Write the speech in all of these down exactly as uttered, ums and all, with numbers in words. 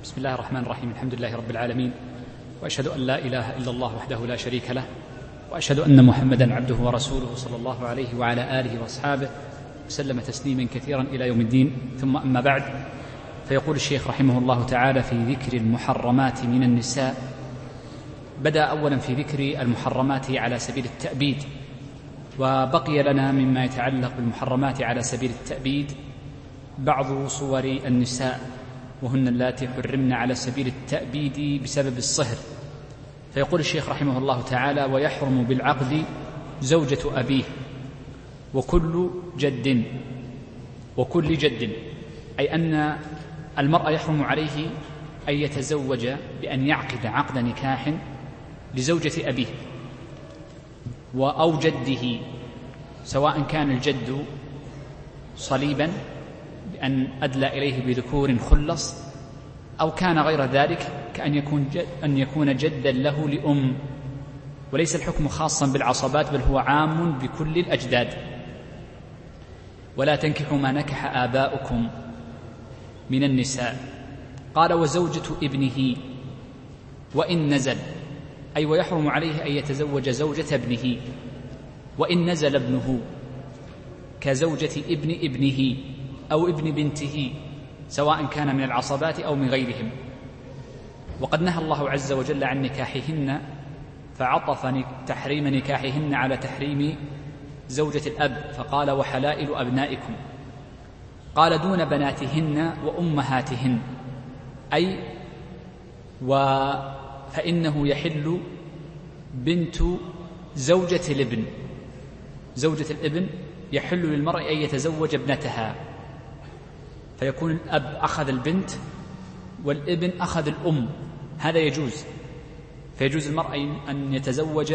بسم الله الرحمن الرحيم. الحمد لله رب العالمين، وأشهد أن لا إله إلا الله وحده لا شريك له، وأشهد أن محمدا عبده ورسوله صلى الله عليه وعلى آله وأصحابه وسلم تسليما كثيرا إلى يوم الدين. ثم أما بعد، فيقول الشيخ رحمه الله تعالى في ذكر المحرمات من النساء. بدأ أولا في ذكر المحرمات على سبيل التأبيد، وبقي لنا مما يتعلق بالمحرمات على سبيل التأبيد بعض صور النساء، وهن اللاتي حرمن على سبيل التأبيد بسبب الصهر. فيقول الشيخ رحمه الله تعالى: ويحرم بالعقد زوجة أبيه وكل جد وكل جد، أي أن المرأة يحرم عليه أن يتزوج بأن يعقد عقد نكاح لزوجة أبيه أو جده، سواء كان الجد صليبا بأن أدلى إليه بذكور خلص، أو كان غير ذلك كأن يكون, جد أن يكون جدا له لأم. وليس الحكم خاصا بالعصبات، بل هو عام بكل الأجداد. ولا تنكحوا ما نكح آباؤكم من النساء. قال: وزوجة ابنه وإن نزل، أي ويحرم عليه أن يتزوج زوجة ابنه وإن نزل ابنه، كزوجة ابن ابنه أو ابن بنته، سواء كان من العصبات أو من غيرهم. وقد نهى الله عز وجل عن نكاحهن، فعطف تحريم نكاحهن على تحريم زوجة الأب، فقال: وحلائل أبنائكم. قال: دون بناتهن وأمهاتهن، أي و فإنه يحل بنت زوجة الابن. زوجة الابن يحل للمرء أن يتزوج ابنتها، فيكون الأب أخذ البنت والابن أخذ الأم، هذا يجوز. فيجوز المرء أن يتزوج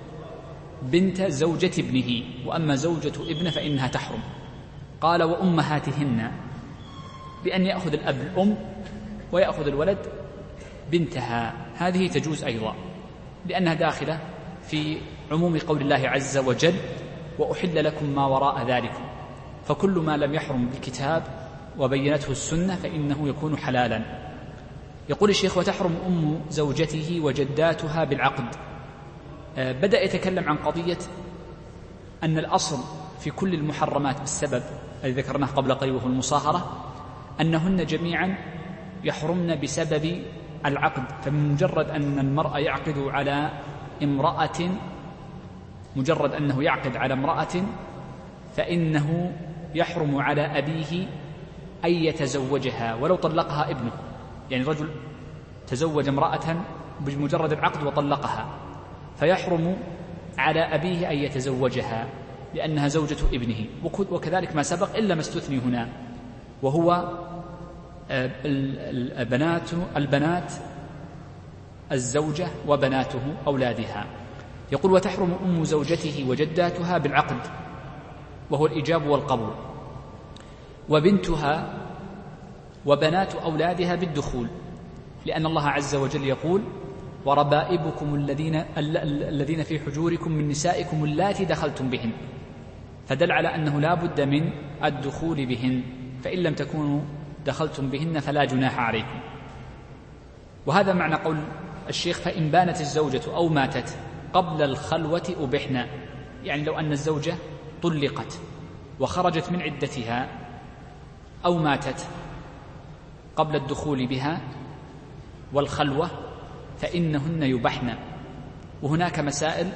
بنت زوجة ابنه، وأما زوجة ابن فإنها تحرم. قال: وأمهاتهن، بأن يأخذ الأب الأم ويأخذ الولد بنتها، هذه تجوز أيضا، لأنها داخلة في عموم قول الله عز وجل: وأحل لكم ما وراء ذلكم. فكل ما لم يحرم بالكتاب وبينته السنة فإنه يكون حلالا. يقول الشيخ: وتحرم أم زوجته وجداتها بالعقد. بدأ يتكلم عن قضية أن الأصل في كل المحرمات بالسبب الذي ذكرناه قبل قليل وهو المصاهرة، أنهن جميعا يحرمن بسبب العقد. فمجرد أن المرء يعقد على امرأة مجرد أنه يعقد على امرأة فإنه يحرم على أبيه أن يتزوجها ولو طلقها ابنه. يعني رجل تزوج امرأة بمجرد العقد وطلقها، فيحرم على أبيه أن يتزوجها لأنها زوجة ابنه. وكذلك ما سبق إلا ما استثني هنا، وهو البنات البنات الزوجة وبناته أولادها. يقول: وتحرم أم زوجته وجداتها بالعقد، وهو الإيجاب والقبول، وبنتها وبنات أولادها بالدخول، لأن الله عز وجل يقول: وربائبكم الذين الذين في حجوركم من نسائكم اللاتي دخلتم بهن، فدل على أنه لا بد من الدخول بهن، فإن لم تكونوا دخلتم بهن فلا جناح عليكم. وهذا معنى قول الشيخ: فإن بانت الزوجة أو ماتت قبل الخلوة أبحنا. يعني لو أن الزوجة طلقت وخرجت من عدتها أو ماتت قبل الدخول بها والخلوة فإنهن يبحن. وهناك مسائل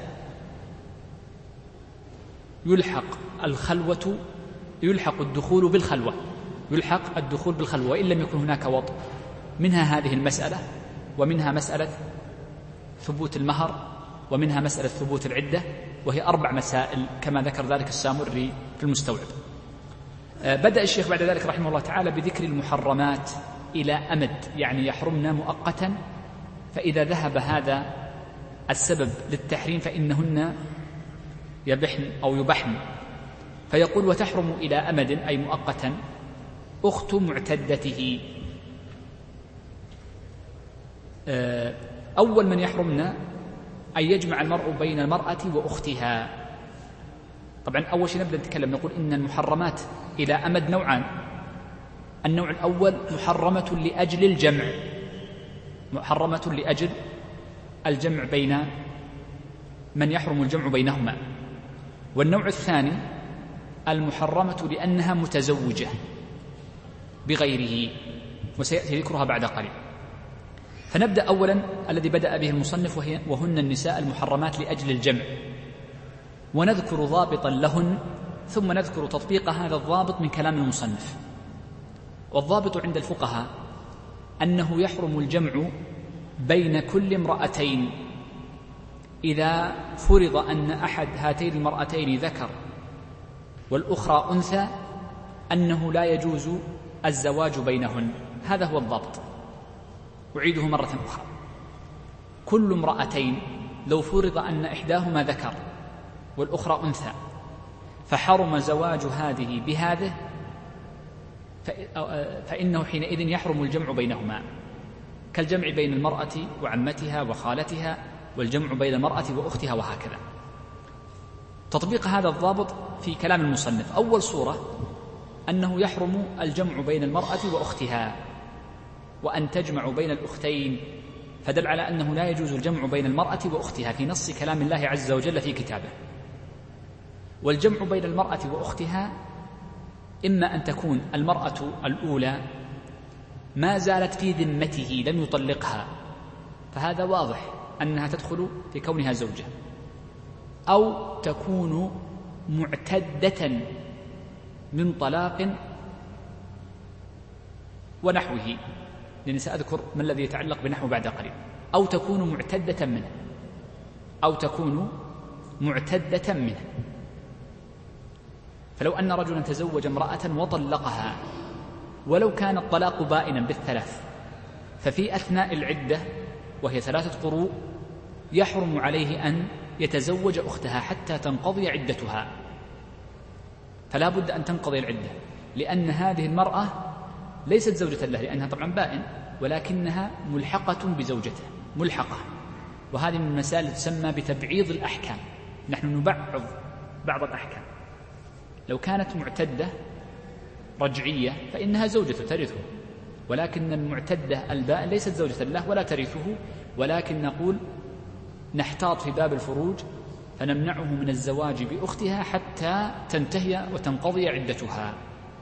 يلحق الخلوة يلحق الدخول بالخلوة يلحق الدخول بالخلوة وإن لم يكن هناك وطء. منها هذه المسألة، ومنها مسألة ثبوت المهر، ومنها مسألة ثبوت العدة، وهي أربع مسائل كما ذكر ذلك السامري في المستوعب. بدأ الشيخ بعد ذلك رحمه الله تعالى بذكر المحرمات إلى أمد، يعني يحرمن مؤقتا، فإذا ذهب هذا السبب للتحريم فإنهن يبحن أو يبحن. فيقول: وتحرم إلى أمد، أي مؤقتا، أخت معتدته. أول من يحرمنا أن يجمع المرء بين المرأة وأختها. طبعا أول شيء نبدأ نتكلم نقول إن المحرمات إلى أمد نوعان. النوع الأول محرمة لأجل الجمع، محرمة لأجل الجمع بين من يحرم الجمع بينهما. والنوع الثاني المحرمة لأنها متزوجة بغيره، وسيأتي ذكرها بعد قليل. فنبدأ أولا الذي بدأ به المصنف وهي وهن النساء المحرمات لأجل الجمع، ونذكر ضابطا لهن ثم نذكر تطبيق هذا الضابط من كلام المصنف. والضابط عند الفقهاء أنه يحرم الجمع بين كل امرأتين إذا فرض أن أحد هاتين المرأتين ذكر والأخرى أنثى، أنه لا يجوز الزواج بينهن. هذا هو الضابط. أعيده مرة أخرى: كل امرأتين لو فرض أن إحداهما ذكر والأخرى أنثى فحرم زواج هذه بهذه، فإنه حينئذ يحرم الجمع بينهما، كالجمع بين المرأة وعمتها وخالتها، والجمع بين المرأة وأختها، وهكذا. تطبيق هذا الضابط في كلام المصنف: أول صورة أنه يحرم الجمع بين المرأة وأختها، وأن تجمع بين الأختين، فدل على أنه لا يجوز الجمع بين المرأة وأختها في نص كلام الله عز وجل في كتابه. والجمع بين المرأة وأختها إما أن تكون المرأة الأولى ما زالت في ذمته لم يطلقها، فهذا واضح أنها تدخل في كونها زوجة، أو تكون معتدة من طلاق ونحوه، لأني سأذكر ما الذي يتعلق بنحو بعد قليل. أو تكون معتدة منه أو تكون معتدة منه فلو أن رجلا تزوج امرأة وطلقها ولو كان الطلاق بائنا بالثلاث، ففي أثناء العدة وهي ثلاثة قروء يحرم عليه أن يتزوج أختها حتى تنقضي عدتها. فلا بد أن تنقضي العدة، لأن هذه المرأة ليست زوجة له، لأنها طبعا بائن، ولكنها ملحقة بزوجته، ملحقة. وهذه من المسائل تسمى بتبعيض الأحكام. نحن نبعض بعض الأحكام. لو كانت معتدة رجعية فإنها زوجته ترثه، ولكن المعتدة البائن ليست زوجة له ولا ترثه، ولكن نقول نحتاط في باب الفروج فنمنعه من الزواج بأختها حتى تنتهي وتنقضي عدتها.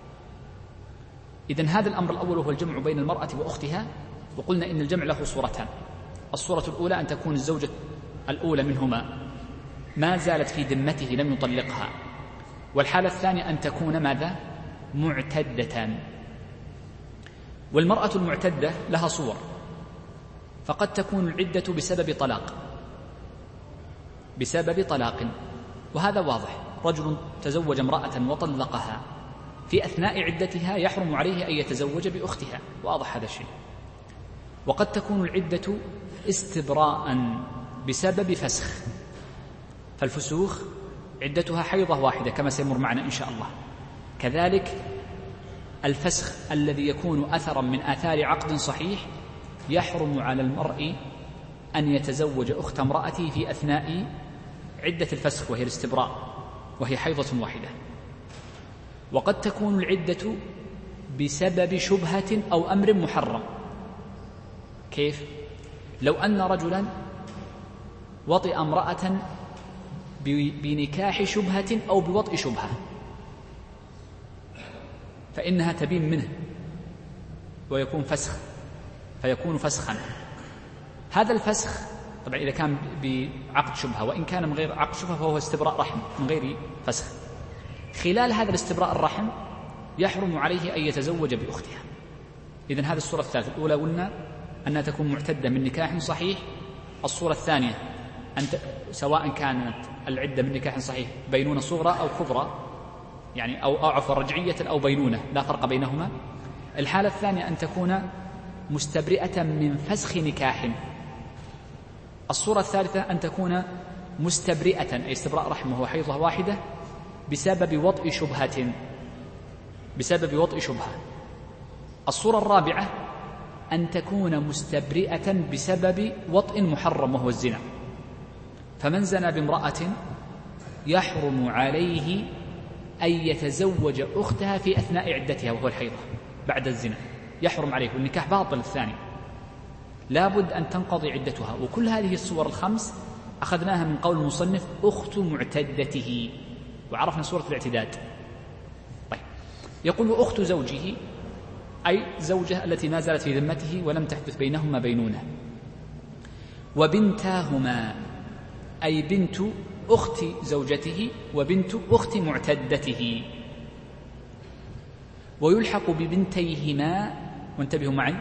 إذن هذا الأمر الأول هو الجمع بين المرأة وأختها. وقلنا إن الجمع له صورتان: الصورة الأولى أن تكون الزوجة الأولى منهما ما زالت في ذمته لم يطلقها، والحالة الثانية أن تكون ماذا؟ معتدة. والمرأة المعتدة لها صور، فقد تكون العدة بسبب طلاق بسبب طلاق وهذا واضح. رجل تزوج امرأة وطلقها، في أثناء عدتها يحرم عليه أن يتزوج بأختها، واضح هذا الشيء. وقد تكون العدة استبراء بسبب فسخ، فالفسوخ عدتها حيضة واحدة كما سيمر معنا إن شاء الله. كذلك الفسخ الذي يكون أثرا من آثار عقد صحيح يحرم على المرء أن يتزوج أخت امرأته في أثناء عدة الفسخ وهي الاستبراء، وهي حيضة واحدة. وقد تكون العدة بسبب شبهة أو أمر محرم. كيف؟ لو أن رجلا وطئ امرأة بنكاح شبهة أو بوطئ شبهة فإنها تبين منه ويكون فسخ، فيكون فسخا. هذا الفسخ طبعا إذا كان بعقد شبهة، وإن كان من غير عقد شبهة فهو استبراء رحم من غير فسخ. خلال هذا الاستبراء الرحم يحرم عليه أن يتزوج بأختها. إذن هذه الصورة الثالثة. الأولى قلنا أنها تكون معتدة من نكاح صحيح. الصورة الثانية أن سواء كانت العدة من نكاح صحيح بينونة صغرى أو كبرى، يعني أو عفوا رجعية أو بينونة لا فرق بينهما. الحالة الثانية أن تكون مستبرئة من فسخ نكاح. الصورة الثالثة أن تكون مستبرئة أي استبراء رحم وهو حيضة واحدة بسبب وطئ شبهة بسبب وطئ شبهة. الصورة الرابعة أن تكون مستبرئة بسبب وطئ محرم وهو الزنا. فمن زنى بامرأة يحرم عليه أن يتزوج أختها في أثناء عدتها وهو الحيضة بعد الزنا، يحرم عليه، والنكاح باطل الثاني. لابد أن تنقضي عدتها. وكل هذه الصور الخمس أخذناها من قول المصنف أخت معتدته، وعرفنا صورة الاعتداد. طيب، يقول أخت زوجه أي زوجة التي ما زالت في ذمته ولم تحدث بينهما بينونة. وبنتاهما أي بنت أخت زوجته وبنت أخت معتدته. ويلحق ببنتيهما، وانتبهوا معي،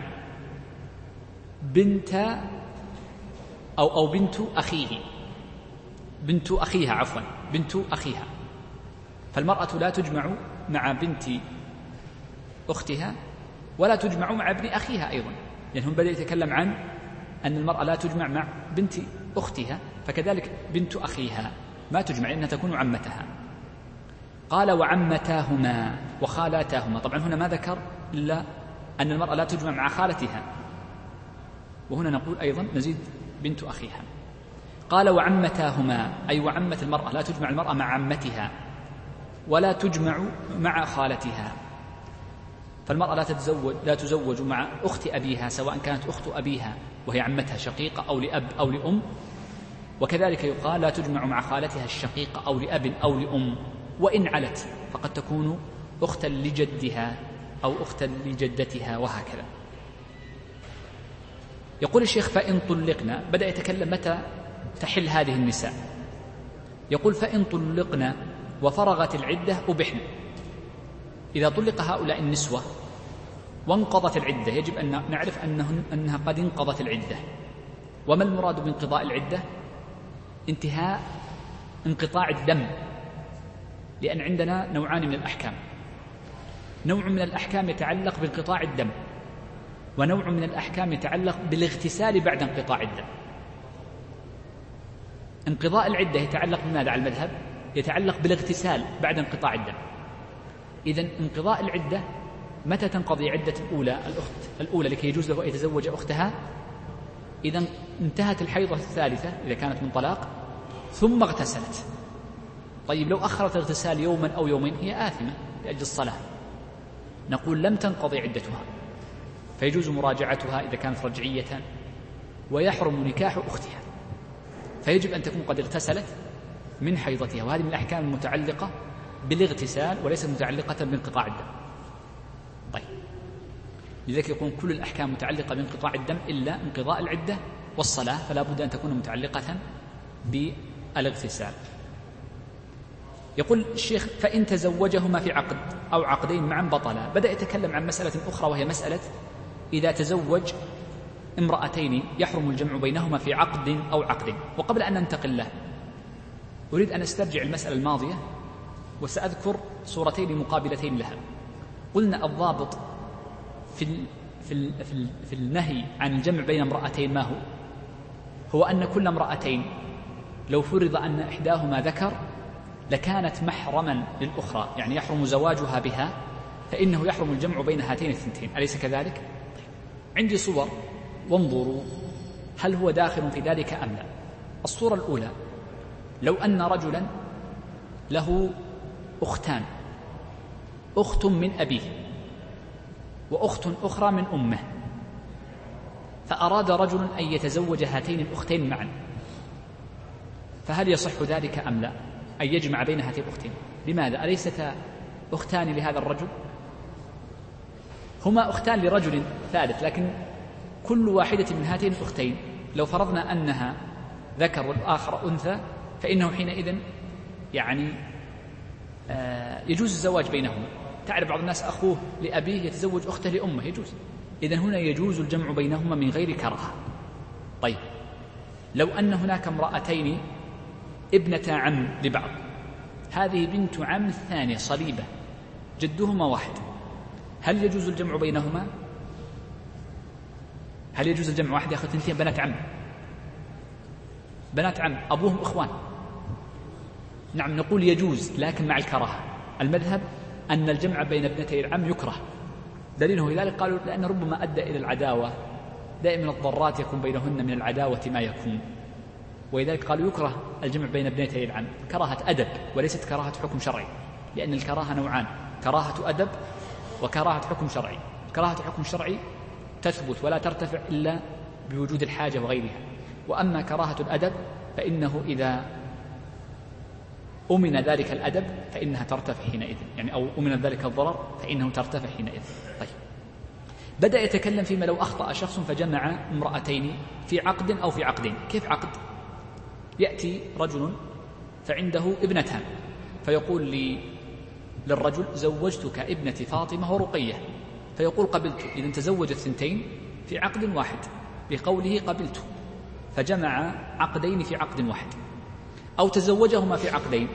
بنت أو, أو بنت أخيه، بنت أخيها عفوا بنت أخيها. فالمرأة لا تجمع مع بنت أختها ولا تجمع مع ابن أخيها أيضا، لأن هم بدأ يتكلم عن أن المرأة لا تجمع مع بنت أختها، فكذلك بنت أخيها ما تجمع لأنها تكون عمتها. قال وعمتاهما وخالاتاهما. طبعا هنا ما ذكر إلا أن المرأة لا تجمع مع خالتها، وهنا نقول أيضا نزيد بنت أخيها. قال وعمتاهما أي وعمة المرأة، لا تجمع المرأة مع عمتها ولا تجمع مع خالتها. فالمرأة لا تتزوج لا تزوج مع أخت أبيها سواء كانت أخت أبيها وهي عمتها شقيقة أو لأب أو لأم، وكذلك يقال لا تجمع مع خالتها الشقيقة أو لأب أو لأم، وإن علت فقد تكون أختا لجدها أو أختا لجدتها وهكذا. يقول الشيخ فإن طلقنا، بدأ يتكلم متى تحل هذه النساء. يقول فإن طلقنا وفرغت العدة أبحن. إذا طلق هؤلاء النسوة وانقضت العدة يجب أن نعرف أنهن أنها قد انقضت العدة. وما المراد بانقضاء العدة؟ انتهاء انقطاع الدم، لأن عندنا نوعان من الأحكام، نوع من الأحكام يتعلق بانقطاع الدم، ونوع من الأحكام يتعلق بالاغتسال بعد انقطاع الدم. انقضاء العدة يتعلق بماذا على المذهب؟ يتعلق بالاغتسال بعد انقطاع الدم. إذن انقضاء العدة متى تنقضي عدة الأولى الأخت الأولى لكي يجوز له أن يتزوج أختها؟ إذا انتهت الحيضة الثالثة إذا كانت من طلاق ثم اغتسلت. طيب لو أخرت الاغتسال يوما أو يومين هي آثمة لأجل الصلاة، نقول لم تنقضي عدتها فيجوز مراجعتها إذا كانت رجعية، ويحرم نكاح أختها، فيجب أن تكون قد اغتسلت من حيضتها. وهذه من الأحكام المتعلقة بالاغتسال وليست متعلقة بانقطاع الدم. طيب، لذلك يكون كل الأحكام متعلقة بانقطاع الدم إلا انقضاء العدة والصلاة، فلا بد أن تكون متعلقة بالاغتسال. يقول الشيخ فإن تزوجهما في عقد أو عقدين معا بطلا. بدأ يتكلم عن مسألة أخرى وهي مسألة إذا تزوج امرأتين يحرم الجمع بينهما في عقد أو عقدين. وقبل أن ننتقل له أريد أن أسترجع المسألة الماضية وسأذكر صورتين مقابلتين لها. قلنا الضابط في ال في ال في, ال في النهي عن الجمع بين امرأتين ما هو؟ هو أن كل امرأتين لو فرض أن إحداهما ذكر لكانت محرما للأخرى، يعني يحرم زواجها بها، فإنه يحرم الجمع بين هاتين الثنتين، أليس كذلك؟ طيب. عندي صور وانظروا هل هو داخل في ذلك أم لا. الصورة الأولى لو أن رجلا له أختان، أخت من أبيه وأخت أخرى من أمه، فأراد رجل أن يتزوج هاتين الأختين معا، فهل يصح ذلك أم لا؟ أن يجمع بين هاتين الأختين. لماذا؟ أليستا أختان لهذا الرجل؟ هما أختان لرجل ثالث، لكن كل واحدة من هاتين الأختين لو فرضنا أنها ذكر والآخر أنثى فإنه حينئذ يعني آه يجوز الزواج بينهما. تعرف بعض الناس أخوه لأبيه يتزوج أخته لأمه، يجوز. إذن هنا يجوز الجمع بينهما من غير كراهة. طيب لو أن هناك امرأتين ابنة عم لبعض، هذه بنت عم الثانية صليبة جدهما واحد، هل يجوز الجمع بينهما؟ هل يجوز الجمع؟ واحد يأخذ اثنتين بنات عم، بنات عم أبوهم إخوان، نعم نقول يجوز لكن مع الكراهة. المذهب أن الجمع بين ابنتي العم يكره. دليله لذلك قالوا لأن ربما أدى إلى العداوة، دائما الضرات يكون بينهن من العداوة ما يكون، ولذلك قالوا يكره الجمع بين ابنتي العم كراهة أدب وليست كراهة حكم شرعي، لأن الكراهة نوعان، كراهة أدب وكراهة حكم شرعي. كراهة حكم شرعي تثبت ولا ترتفع إلا بوجود الحاجة وغيرها. وأما كراهة الأدب فإنه إذا أمن ذلك الأدب فإنها ترتفع حينئذ، يعني أو أمن ذلك الضرر فإنه ترتفع حينئذ. طيب، بدأ يتكلم فيما لو أخطأ شخص فجمع امرأتين في عقد أو في عقدين. كيف عقد؟ يأتي رجل فعنده ابنتان فيقول لي للرجل زوجتك ابنتي فاطمة ورقية، فيقول قبلت. إذن تزوج الثنتين في عقد واحد بقوله قبلت، فجمع عقدين في عقد واحد. أو تزوجهما في عقدين،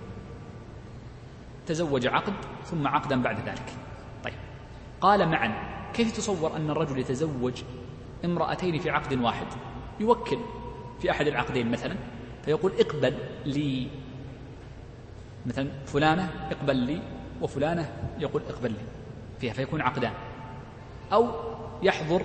تزوج عقد ثم عقدا بعد ذلك. طيب، قال معا. كيف تصور أن الرجل يتزوج امرأتين في عقد واحد؟ يوكل في أحد العقدين مثلا فيقول اقبل لي مثلا فلانة اقبل لي، وفلانة يقول اقبل لي فيها، فيكون عقدان. أو يحضر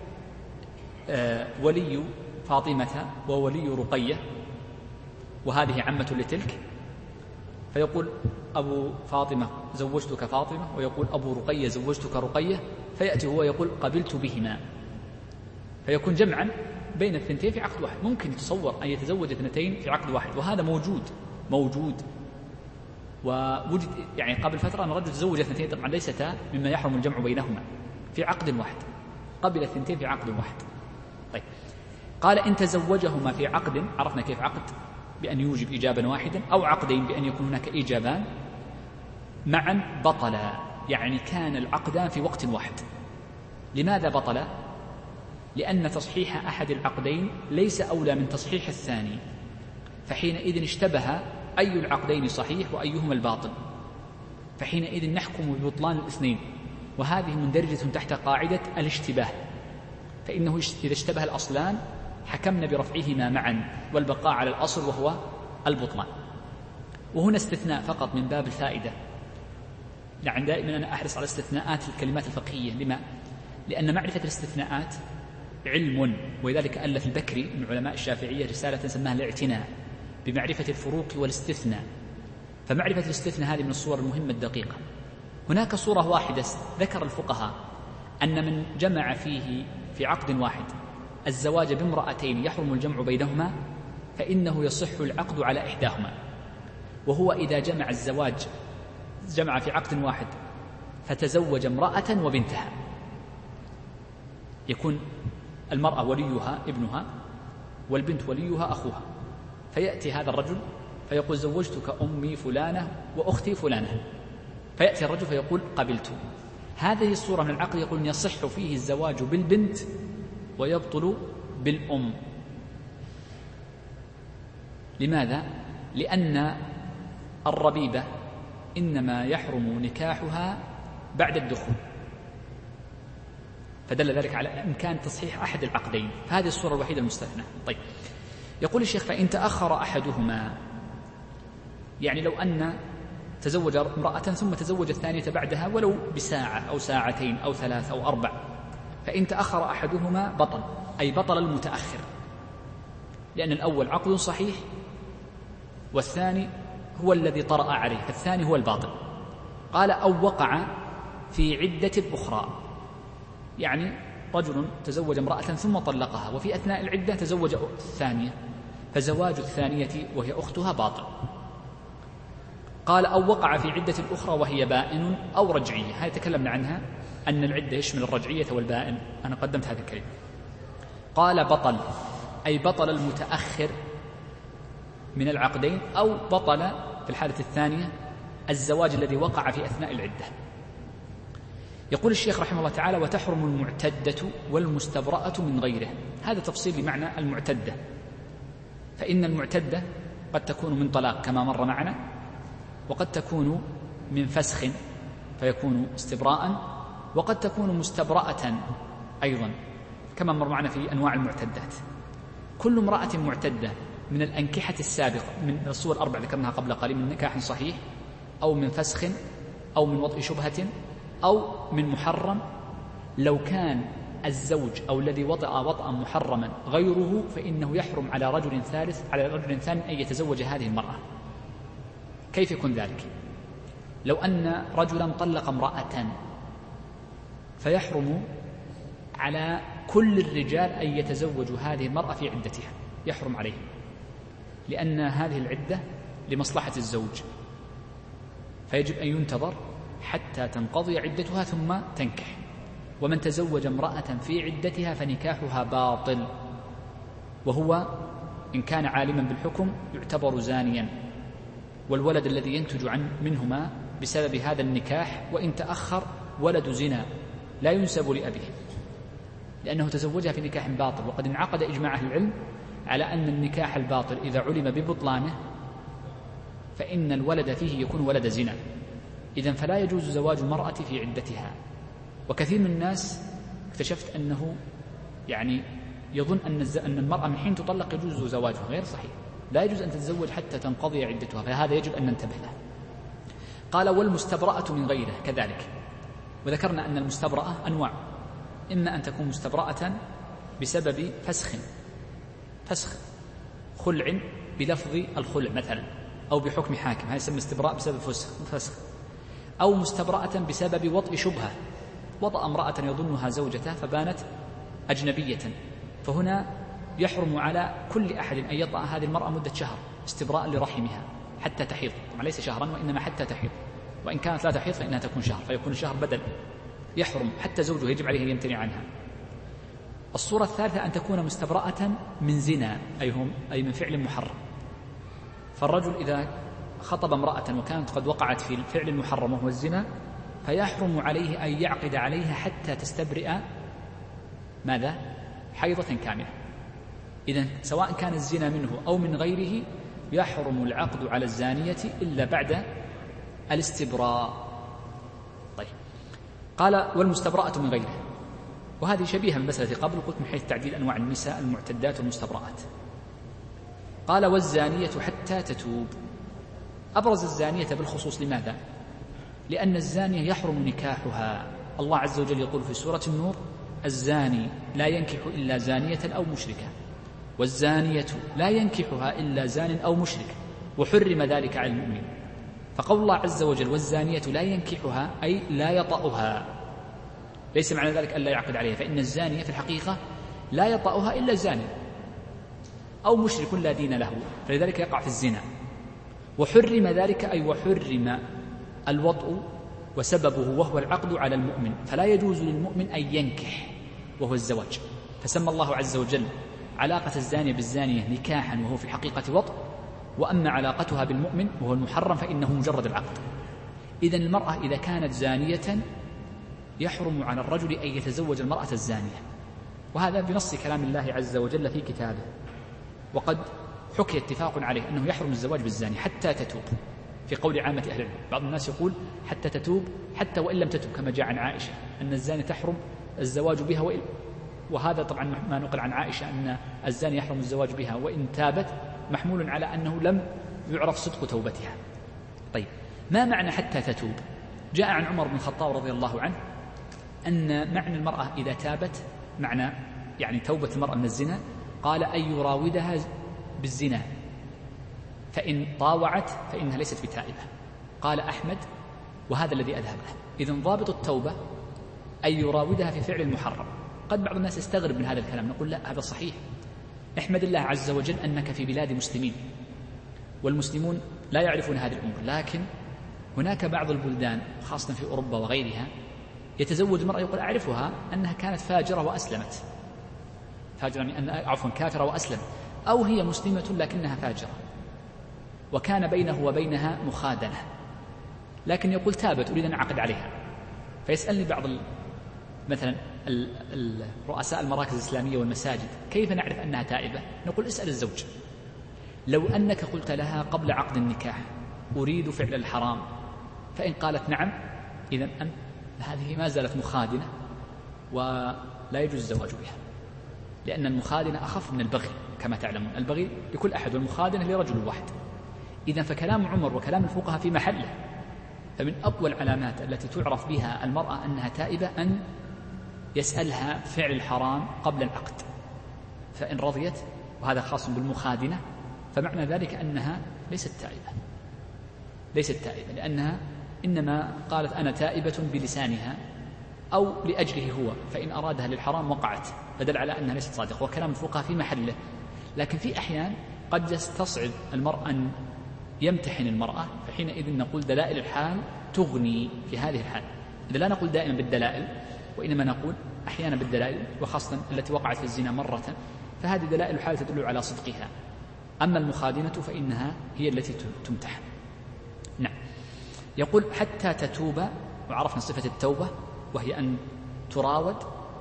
آه ولي فاطمة وولي رقية وهذه عمة لتلك، فيقول أبو فاطمة زوجتك فاطمة ويقول أبو رقية زوجتك رقية، فيأتي هو يقول قبلت بهما، فيكون جمعا بين الثنتين في عقد واحد. ممكن يتصور أن يتزوج اثنتين في عقد واحد، وهذا موجود موجود ووجد يعني قبل فترة أن الرجل تزوج اثنتين، طبعا ليستا مما يحرم الجمع بينهما في عقد واحد، قبل الثنتين في عقد واحد. طيب، قال إن تزوجهما في عقد، عرفنا كيف عقد بأن يوجب إيجابا واحدا، أو عقدين بأن يكون هناك إيجابان معا بطلا، يعني كان العقدان في وقت واحد. لماذا بطلا؟ لأن تصحيح أحد العقدين ليس أولى من تصحيح الثاني، فحينئذ اشتبه أي العقدين صحيح وأيهما الباطل، فحينئذ نحكم ببطلان الاثنين، وهذه مندرجة تحت قاعدة الاشتباه، فإنه إذا اشتبه الأصلان حكمنا برفعهما معا والبقاء على الأصل وهو البطلان. وهنا استثناء فقط من باب الفائدة، يعني دائما أنا أحرص على استثناءات الكلمات الفقهية. لما؟ لأن معرفة الاستثناءات علم، ولذلك ألف البكري من علماء الشافعية رسالة سماها الاعتناء بمعرفة الفروق والاستثناء. فمعرفة الاستثناء هذه من الصور المهمة الدقيقة. هناك صورة واحدة ذكر الفقهاء أن من جمع فيه في عقد واحد الزواج بامرأتين يحرم الجمع بينهما فإنه يصح العقد على إحداهما، وهو إذا جمع الزواج جمع في عقد واحد فتزوج امرأة وبنتها، يكون المرأة وليها ابنها والبنت وليها أخوها، فيأتي هذا الرجل فيقول زوجتك أمي فلانة وأختي فلانة، فيأتي الرجل فيقول قبلت. هذه الصورة من العقد يقول يصح فيه الزواج بالبنت ويبطل بالأم. لماذا؟ لأن الربيبة إنما يحرم نكاحها بعد الدخول، فدل ذلك على إمكان تصحيح أحد العقدين، فهذه الصورة الوحيدة المستثنى. طيب، يقول الشيخ فإن تأخر أحدهما، يعني لو أن تزوج امرأة ثم تزوج الثانية بعدها ولو بساعة أو ساعتين أو ثلاث أو أربع، فإن تأخر أحدهما بطل، أي بطل المتأخر، لأن الأول عقد صحيح والثاني هو الذي طرأ عليه، فالثاني هو الباطل. قال أو وقع في عدة أخرى، يعني رجل تزوج امرأة ثم طلقها وفي أثناء العدة تزوج الثانية، فزواج الثانية وهي أختها باطل. قال أو وقع في عدة الأخرى وهي بائن أو رجعية، هذه تكلمنا عنها أن العدة يشمل الرجعية والبائن، أنا قدمت هذا الكلمة. قال بطل، أي بطل المتأخر من العقدين، أو بطل في الحالة الثانية الزواج الذي وقع في أثناء العدة. يقول الشيخ رحمه الله تعالى وتحرم المعتدة والمستبرأة من غيره. هذا تفصيل لمعنى المعتدة، فإن المعتدة قد تكون من طلاق كما مر معنا، وقد تكون من فسخ فيكون استبراء، وقد تكون مستبرأة أيضا كما مر معنا في أنواع المعتدات. كل امرأة معتدة من الأنكحة السابقة من الصور الأربع ذكرناها قبل قليل، من نكاح صحيح أو من فسخ أو من وطئ شبهة أو من محرم، لو كان الزوج أو الذي وطأ وطأ محرما غيره فإنه يحرم على رجل ثالث على رجل ثاني أن يتزوج هذه المرأة. كيف يكون ذلك؟ لو أن رجلا طلق امرأة فيحرم على كل الرجال أن يتزوجوا هذه المرأة في عدتها، يحرم عليهم، لأن هذه العدة لمصلحة الزوج، فيجب أن ينتظر حتى تنقضي عدتها ثم تنكح. ومن تزوج امرأة في عدتها فنكاحها باطل، وهو إن كان عالما بالحكم يعتبر زانيا، والولد الذي ينتج عن منهما بسبب هذا النكاح وإن تأخر ولد زنا لا ينسب لأبيه، لأنه تزوجها في نكاح باطل. وقد انعقد إجماع أهل العلم على أن النكاح الباطل إذا علم ببطلانه فإن الولد فيه يكون ولد زنا، إذن فلا يجوز زواج المرأة في عدتها. وكثير من الناس اكتشفت أنه يعني يظن أن المرأة من حين تطلق يجوز زواجها، غير صحيح، لا يجوز أن تتزوج حتى تنقضي عدتها، فهذا يجب أن ننتبه له. قال والمستبرأة من غيره كذلك، وذكرنا أن المستبرأة أنواع، إما أن تكون مستبرأة بسبب فسخ فسخ خلع بلفظ الخلع مثلا، أو بحكم حاكم، هذا يسمى استبراء بسبب فسخ، أو مستبرأة بسبب وطء شبهة، وطأ امرأة يظنها زوجته فبانت أجنبية، فهنا يحرم على كل أحد أن يطأ هذه المرأة مدة شهر استبراء لرحمها حتى تحيض، ليس شهرا وإنما حتى تحيض، وإن كانت لا تحيض فإنها تكون شهر، فيكون الشهر بدل، يحرم حتى زوجه يجب عليه أن يمتنع عنها. الصورة الثالثة أن تكون مستبرأة من زنا، أي, هم أي من فعل محرم، فالرجل إذا خطب امرأة وكانت قد وقعت في الفعل المحرم وهو الزنا فيحرم عليه أن يعقد عليها حتى تستبرئ ماذا؟ حيضة كاملة. إذن سواء كان الزنا منه أو من غيره يحرم العقد على الزانية إلا بعد الاستبراء. طيب، قال والمستبرأة من غيره، وهذه شبيهة من مسألة قبل، قلت من حيث تعديل أنواع النساء المعتدات والمستبرآت. قال والزانية حتى تتوب، أبرز الزانية بالخصوص، لماذا؟ لأن الزانية يحرم نكاحها، الله عز وجل يقول في سورة النور الزاني لا ينكح إلا زانية أو مشركة، والزانية لا ينكحها إلا زان أو مشرك، وحرم ذلك على المؤمن. فقول الله عز وجل والزانية لا ينكحها أي لا يطأها، ليس معنى ذلك ألا يعقد عليها، فإن الزانية في الحقيقة لا يطأها إلا زاني أو مشرك لا دين له، فلذلك يقع في الزنا. وحرم ذلك أي وحرم الوطء وسببه وهو العقد على المؤمن، فلا يجوز للمؤمن أن ينكح وهو الزواج، فسمى الله عز وجل علاقة الزانية بالزانية نكاحا وهو في الحقيقة وطء، وأما علاقتها بالمؤمن وهو المحرم فإنه مجرد العقد. إذن المرأة إذا كانت زانية يحرم على الرجل أن يتزوج المرأة الزانية، وهذا بنص كلام الله عز وجل في كتابه. وقد حكي اتفاق عليه أنه يحرم الزواج بالزانية حتى تتوب، في قول عامة أهل العلم. بعض الناس يقول حتى تتوب حتى وإن لم تتوب، كما جاء عن عائشة أن الزاني تحرم الزواج بها وإن، وهذا طبعا ما نقل عن عائشة أن الزاني يحرم الزواج بها وإن تابت محمول على أنه لم يعرف صدق توبتها. طيب، ما معنى حتى تتوب؟ جاء عن عمر بن الخطاب رضي الله عنه أن معنى المرأة إذا تابت، معنى يعني توبة المرأة من الزنا، قال أن يراودها بالزنا، فإن طاوعت فإنها ليست بتائبة. قال أحمد وهذا الذي أذهب له، إذن ضابط التوبة أن يراودها في فعل المحرم. قد بعض الناس يستغرب من هذا الكلام، نقول لا، هذا صحيح، احمد الله عز وجل أنك في بلاد مسلمين، والمسلمون لا يعرفون هذه الأمور، لكن هناك بعض البلدان خاصة في أوروبا وغيرها يتزوج المرأة يقول أعرفها أنها كانت فاجرة وأسلمت، فاجرة أن عفوا كافرة وأسلم، أو هي مسلمة لكنها فاجرة وكان بينه وبينها مخادنة، لكن يقول تابت أريد أن أعقد عليها. فيسألني بعض مثلا رؤساء المراكز الإسلامية والمساجد كيف نعرف أنها تائبة؟ نقول اسأل الزوج، لو أنك قلت لها قبل عقد النكاح أريد فعل الحرام، فإن قالت نعم إذن أن هذه ما زالت مخادنة ولا يجوز الزواج بها، لأن المخادنة أخف من البغي كما تعلمون، البغي لكل أحد والمخادنة لرجل واحد. إذن فكلام عمر وكلام الفقهاء في محله. فمن أقوى العلامات التي تعرف بها المرأة أنها تائبة أن يسألها فعل الحرام قبل العقد، فإن رضيت، وهذا خاص بالمخادنة، فمعنى ذلك أنها ليست تائبة، ليست تائبة لأنها إنما قالت أنا تائبة بلسانها أو لأجله هو، فإن أرادها للحرام وقعت، فدل على أنها ليست صادقة، وكلام الفقهاء في محله. لكن في أحيان قد يستصعب المرء أن يمتحن المرأة، فحينئذ نقول دلائل الحال تغني في هذه الحال. إذا لا نقول دائما بالدلائل، وإنما نقول أحيانا بالدلائل، وخاصة التي وقعت في الزنا مرة، فهذه دلائل الحال تدل على صدقها. أما المخادنة فإنها هي التي تمتحن. نعم. يقول حتى تتوب، وعرفنا صفة التوبة وهي أن تراود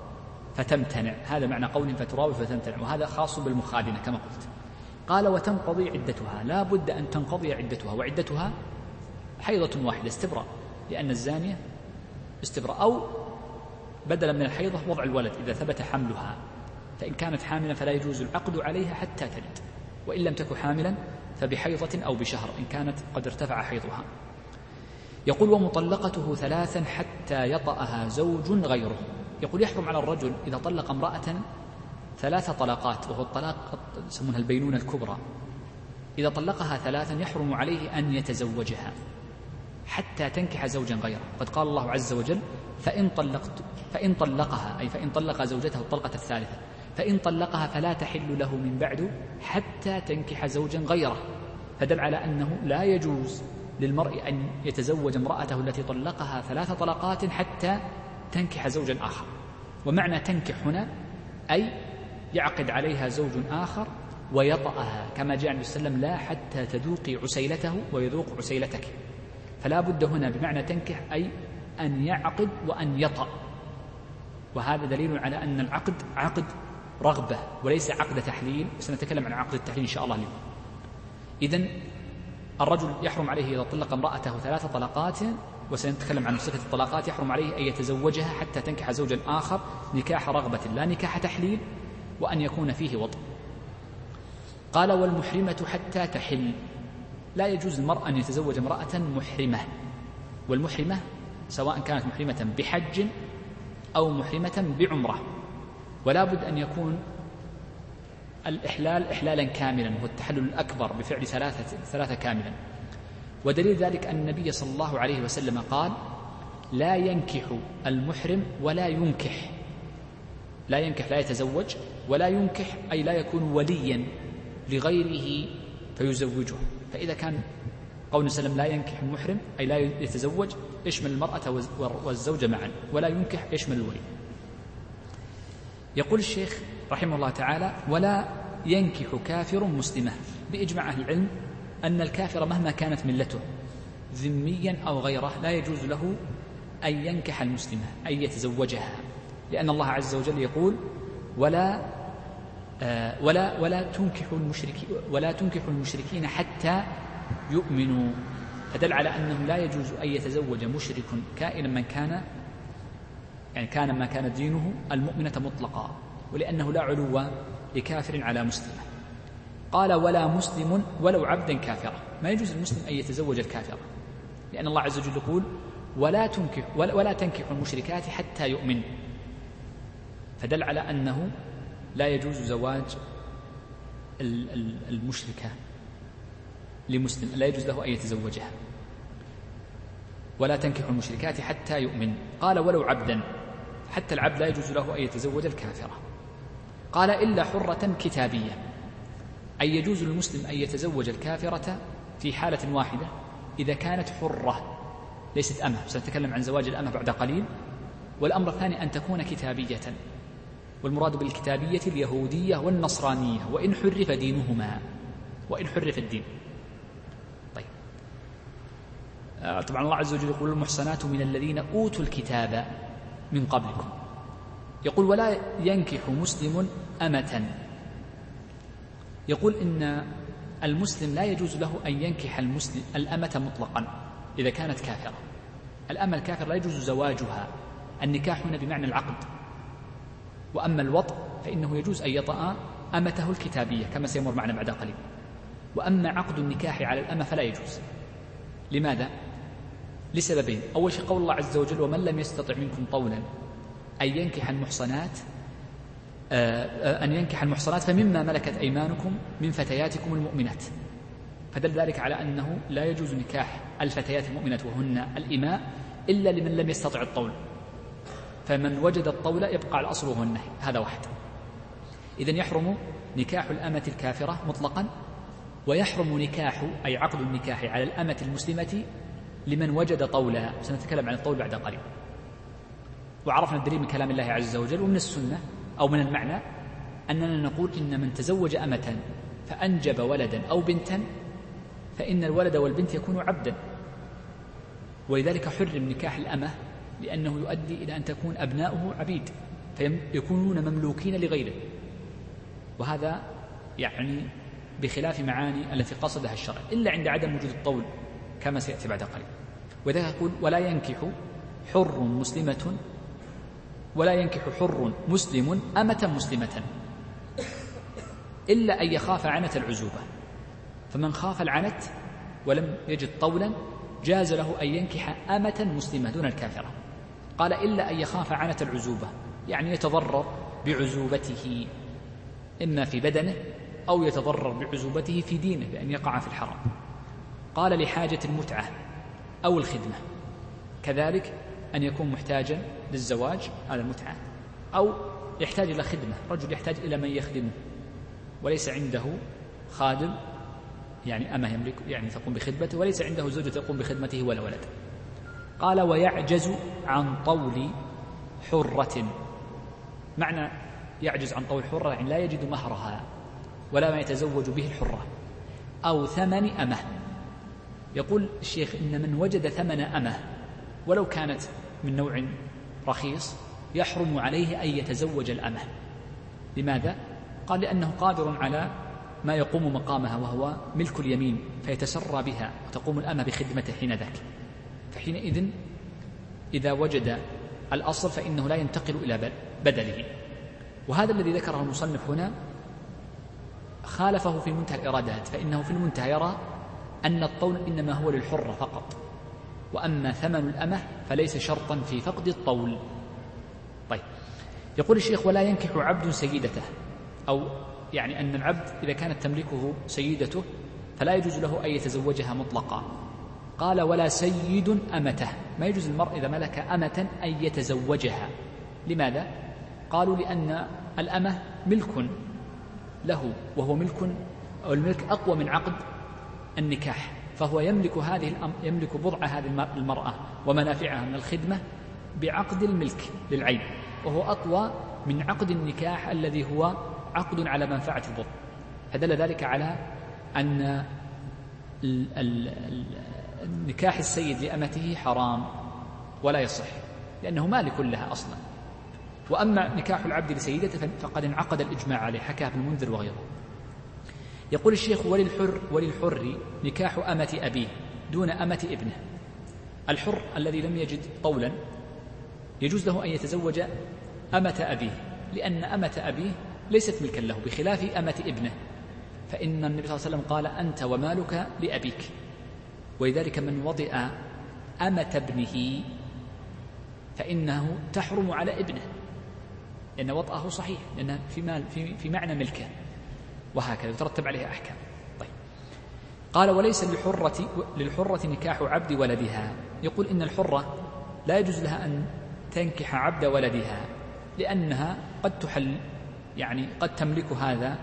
فتمتنع، هذا معنى قول فتراود فتمتنع، وهذا خاص بالمخادنة كما قلت. قال وتنقضي عدتها، لا بد أن تنقضي عدتها، وعدتها حيضة واحدة استبراء، لأن الزانية استبراء، أو بدلا من الحيضة وضع الولد إذا ثبت حملها، فإن كانت حاملا فلا يجوز العقد عليها حتى تلد، وإن لم تكن حاملا فبحيضة أو بشهر إن كانت قد ارتفع حيضها. يقول ومطلقته ثلاثا حتى يطأها زوج غيره. يقول يحرم على الرجل إذا طلق امرأة ثلاث طلقات، وهو الطلاق يسمونها البينونة الكبرى، إذا طلقها ثلاثا يحرم عليه أن يتزوجها حتى تنكح زوجا غيره. قد قال الله عز وجل فإن طلقت فإن طلقها، أي فإن طلق زوجته الطلقة الثالثة، فإن طلقها فلا تحل له من بعد حتى تنكح زوجا غيره، فدل على أنه لا يجوز للمرء أن يتزوج امرأته التي طلقها ثلاث طلقات حتى تنكح زوجا آخر. ومعنى تنكح هنا أي يعقد عليها زوج آخر ويطأها، كما جاء النبي صلى الله عليه وسلم لا حتى تذوقي عسيلته ويذوق عسيلتك، فلا بد هنا بمعنى تنكح أي أن يعقد وأن يطأ، وهذا دليل على أن العقد عقد رغبة وليس عقد تحليل، سنتكلم عن عقد التحليل إن شاء الله اليوم. إذن الرجل يحرم عليه إذا طلق امرأته ثلاث طلقات، وسنتكلم عن صفة الطلاقات، يحرم عليه أن يتزوجها حتى تنكح زوجا آخر نكاح رغبة لا نكاح تحليل، وأن يكون فيه وطء. قال والمحرمة حتى تحل، لا يجوز للمرء أن يتزوج امرأة محرمة، والمحرمة سواء كانت محرمة بحج أو محرمة بعمرة، ولا بد أن يكون الإحلال إحلالا كاملا، وهو التحلل الأكبر بفعل ثلاثة, ثلاثة كاملا. ودليل ذلك أن النبي صلى الله عليه وسلم قال لا ينكح المحرم ولا ينكح، لا ينكح لا يتزوج، ولا ينكح أي لا يكون وليا لغيره فيزوجه. فإذا كان قول وسلم لا ينكح المحرم أي لا يتزوج يشمل المرأة والزوجة معا، ولا ينكح يشمل الولي. يقول الشيخ رحمه الله تعالى ولا ينكح كافر مسلمة. بإجماع أهل العلم أن الكافر مهما كانت ملته ذميا أو غيره لا يجوز له أن ينكح المسلمة أي يتزوجها، لأن الله عز وجل يقول ولا آه ولا ولا تنكحوا المشركين ولا تنكحوا المشركين حتى يؤمنوا، فدل على أنه لا يجوز أن يتزوج مشرك كائنا من كان، يعني كان ما كان دينه المؤمنة مطلقا، ولأنه لا علو لكافر على مسلمة. قال ولا مسلم ولو عبدا كافرا، ما يجوز المسلم أن يتزوج الكافرة، لأن الله عز وجل يقول ولا تنكح ولا تنكح المشركات حتى يؤمن، فدل على أنه لا يجوز زواج المشركة لمسلم، لا يجوز له أن يتزوجها. ولا تنكح المشركات حتى يؤمن. قال ولو عبدا، حتى العبد لا يجوز له أن يتزوج الكافرة. قال إلا حرة كتابية، أي يجوز للمسلم أن يتزوج الكافرة في حالة واحدة إذا كانت حرة ليست أمة، سنتكلم عن زواج الأمة بعد قليل. والأمر الثاني أن تكون كتابية، والمراد بالكتابية اليهودية والنصرانية، وإن حرف دينهما، وإن حرف الدين. طيب طبعا الله عز وجل يقول المحصنات من الذين أوتوا الكتاب من قبلكم. يقول ولا ينكح مسلم أمة، يقول إن المسلم لا يجوز له أن ينكح المسلم الأمة مطلقا إذا كانت كافرة. الأمة الكافرة لا يجوز زواجها، النكاح هنا بمعنى العقد. وأما الوطء فإنه يجوز أن يطأ أمته الكتابية كما سيمر معنا بعد قليل. وأما عقد النكاح على الأمة فلا يجوز. لماذا؟ لسببين. أول شيء قول الله عز وجل ومن لم يستطع منكم طولا أن ينكح المحصنات أن ينكح المحصنات فمما ملكت أيمانكم من فتياتكم المؤمنات، فدل ذلك على أنه لا يجوز نكاح الفتيات المؤمنات وهن الإماء إلا لمن لم يستطع الطول. فمن وجد الطول يبقى على الأصل وهو النهي، هذا واحد. إذن يحرم نكاح الأمة الكافرة مطلقا، ويحرم نكاح أي عقد النكاح على الأمة المسلمة لمن وجد طولا، سنتكلم عن الطول بعد قليل. وعرفنا الدليل من كلام الله عز وجل ومن السنة أو من المعنى أننا نقول إن من تزوج أمة فأنجب ولدا أو بنتا فإن الولد والبنت يكون عبدا، ولذلك حرم نكاح الأمة لأنه يؤدي إلى أن تكون أبناؤه عبيد فيكونون مملوكين لغيره، وهذا يعني بخلاف معاني التي قصدها الشرع إلا عند عدم وجود الطول كما سيأتي بعد قليل. وذلك يقول ولا ينكح حر مسلمة ولا ينكح حر مسلم أمة مسلمة إلا أن يخاف عنة العزوبة، فمن خاف العنت ولم يجد طولا جاز له أن ينكح أمة مسلمة دون الكافرة. قال إلا أن يخاف عنة العزوبة، يعني يتضرر بعزوبته إما في بدنه أو يتضرر بعزوبته في دينه بأن يقع في الحرام. قال لحاجة المتعة أو الخدمة، كذلك أن يكون محتاجا للزواج على المتعة أو يحتاج إلى خدمة، رجل يحتاج إلى من يخدمه وليس عنده خادم يعني أما يملك يعني تقوم بخدمته وليس عنده زوجة تقوم بخدمته ولا ولد. قال ويعجز عن طول حرة، معنى يعجز عن طول حرة يعني لا يجد مهرها ولا ما يتزوج به الحرة، أو ثمن أمه. يقول الشيخ إن من وجد ثمن أمه ولو كانت من نوع رخيص يحرم عليه أن يتزوج الأمه. لماذا؟ قال لأنه قادر على ما يقوم مقامها وهو ملك اليمين فيتسرى بها وتقوم الأمة بخدمته حين ذاك، فحينئذ إذا وجد الأصل فإنه لا ينتقل إلى بدله. وهذا الذي ذكره المصنف هنا خالفه في منتهى الإرادات، فإنه في المنتهى يرى أن الطول إنما هو للحرة فقط، وأما ثمن الأمة فليس شرطا في فقد الطول. طيب، يقول الشيخ ولا ينكح عبد سيدته، أو يعني أن العبد إذا كانت تملكه سيدته فلا يجوز له أن يتزوجها مطلقا. قال ولا سيد أمته، ما يجوز المرء إذا ملك أمة أن يتزوجها. لماذا؟ قالوا لأن الأمة ملك له، وهو ملك أو الملك أقوى من عقد النكاح، فهو يملك هذه يملك بضع هذه المرأة ومنافعها من الخدمة بعقد الملك للعين، وهو أقوى من عقد النكاح الذي هو عقد على منفعة البضع. فدل ذلك على أن النكاح السيد لأمته حرام ولا يصح لأنه مالك لها أصلا. وأما نكاح العبد لسيدته فقد انعقد الإجماع عليه، حكاه ابن المنذر وغيره. يقول الشيخ وللحر وللحر نكاح أمة أبيه دون أمة ابنه. الحر الذي لم يجد طولا يجوز له أن يتزوج أمة أبيه، لأن أمة أبيه ليست ملكا له بخلاف أمة ابنه، فإن النبي صلى الله عليه وسلم قال أنت ومالك لأبيك. ولذلك من وطئ أمة ابنه فإنه تحرم على ابنه، لأن وطئه صحيح لأنه في, مال في, في معنى ملكه، وهكذا يترتب عليه أحكام. طيب، قال وليس للحرة, للحرة نكاح عبد ولدها. يقول إن الحرة لا يجوز لها أن تنكح عبد ولدها لأنها قد تحل يعني قد تملك هذا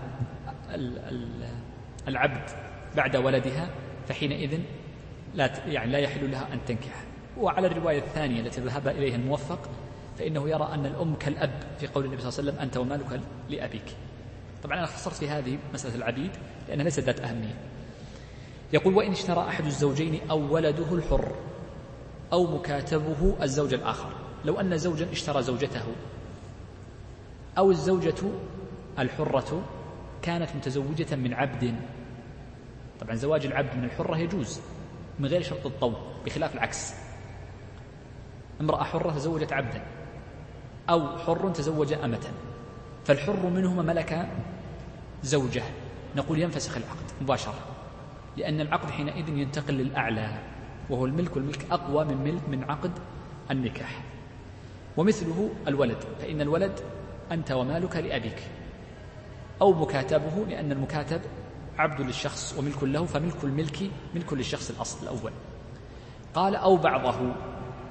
العبد بعد ولدها، فحينئذ لا يعني لا يحل لها أن تنكح. وعلى الرواية الثانية التي ذهب إليها الموفق فإنه يرى أن الأم كالأب في قول النبي صلى الله عليه وسلم أنت ومالك لأبيك. طبعا أنا اختصرت في هذه مسألة العبيد لأنها ليست ذات أهمية. يقول وإن اشترى أحد الزوجين أو ولده الحر أو مكاتبه الزوج الآخر. لو أن زوجا اشترى زوجته أو الزوجة الحرة كانت متزوجة من عبد، طبعا زواج العبد من الحرة يجوز من غير شرط الطول بخلاف العكس، امرأة حرة تزوجت عبدا أو حر تزوج أمة، فالحر منهما ملك زوجة، نقول ينفسخ العقد مباشرة، لأن العقد حينئذ ينتقل للأعلى وهو الملك، والملك أقوى من ملك من عقد النكاح. ومثله الولد، فإن الولد أنت ومالك لأبيك، أو مكاتبه لأن المكاتب عبد للشخص وملك له، فملك الملك ملك للشخص الأصل الأول. قال أو بعضه،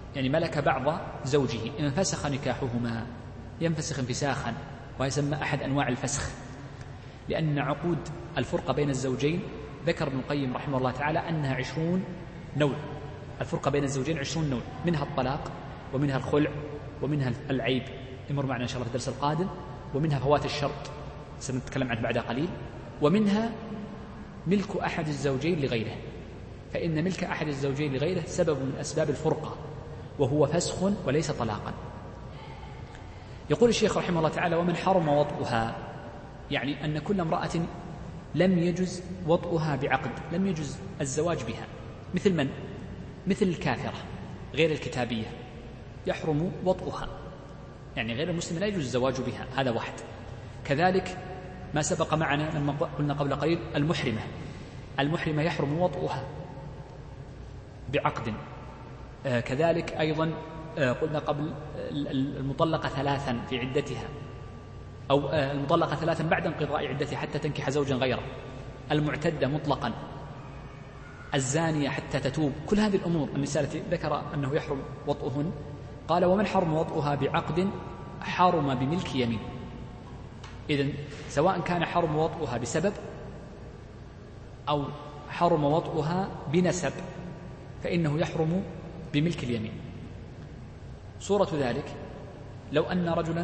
يعني ملك بعض زوجه إن انفسخ نكاحهما، ينفسخ انفساخا، ويسمى أحد أنواع الفسخ، لأن عقود الفرقة بين الزوجين ذكر ابن القيم رحمه الله تعالى أنها عشرون نوع. الفرقة بين الزوجين عشرون نوع، منها الطلاق، ومنها الخلع، ومنها العيب يمر معنا إن شاء الله في الدرس القادم، ومنها فوات الشرط سنتكلم عنه بعد قليل، ومنها ملك أحد الزوجين لغيره، فإن ملك أحد الزوجين لغيره سبب من أسباب الفرقة، وهو فسخ وليس طلاقا. يقول الشيخ رحمه الله تعالى: ومن حرم وطئها، يعني أن كل امرأة لم يجز وطئها بعقد، لم يجز الزواج بها، مثل من؟ مثل الكافرة غير الكتابية يحرم وطئها، يعني غير المسلم لا يجوز الزواج بها، هذا واحد. كذلك ما سبق معنا لما قلنا قبل قليل المحرمة، المحرمة يحرم وطئها بعقد. آه كذلك أيضا آه قلنا قبل المطلقة ثلاثا في عدتها، أو آه المطلقة ثلاثا بعد انقضاء عدتها حتى تنكح زوجا غيره، المعتدة مطلقا، الزانية حتى تتوب، كل هذه الأمور النساء التي ذكر أنه يحرم وطئهن. قال: ومن حرم وطئها بعقد حرم بملك يمين. إذن سواء كان حرم وطئها بسبب أو حرم وطئها بنسب فإنه يحرم بملك اليمين. صورة ذلك لو أن رجلا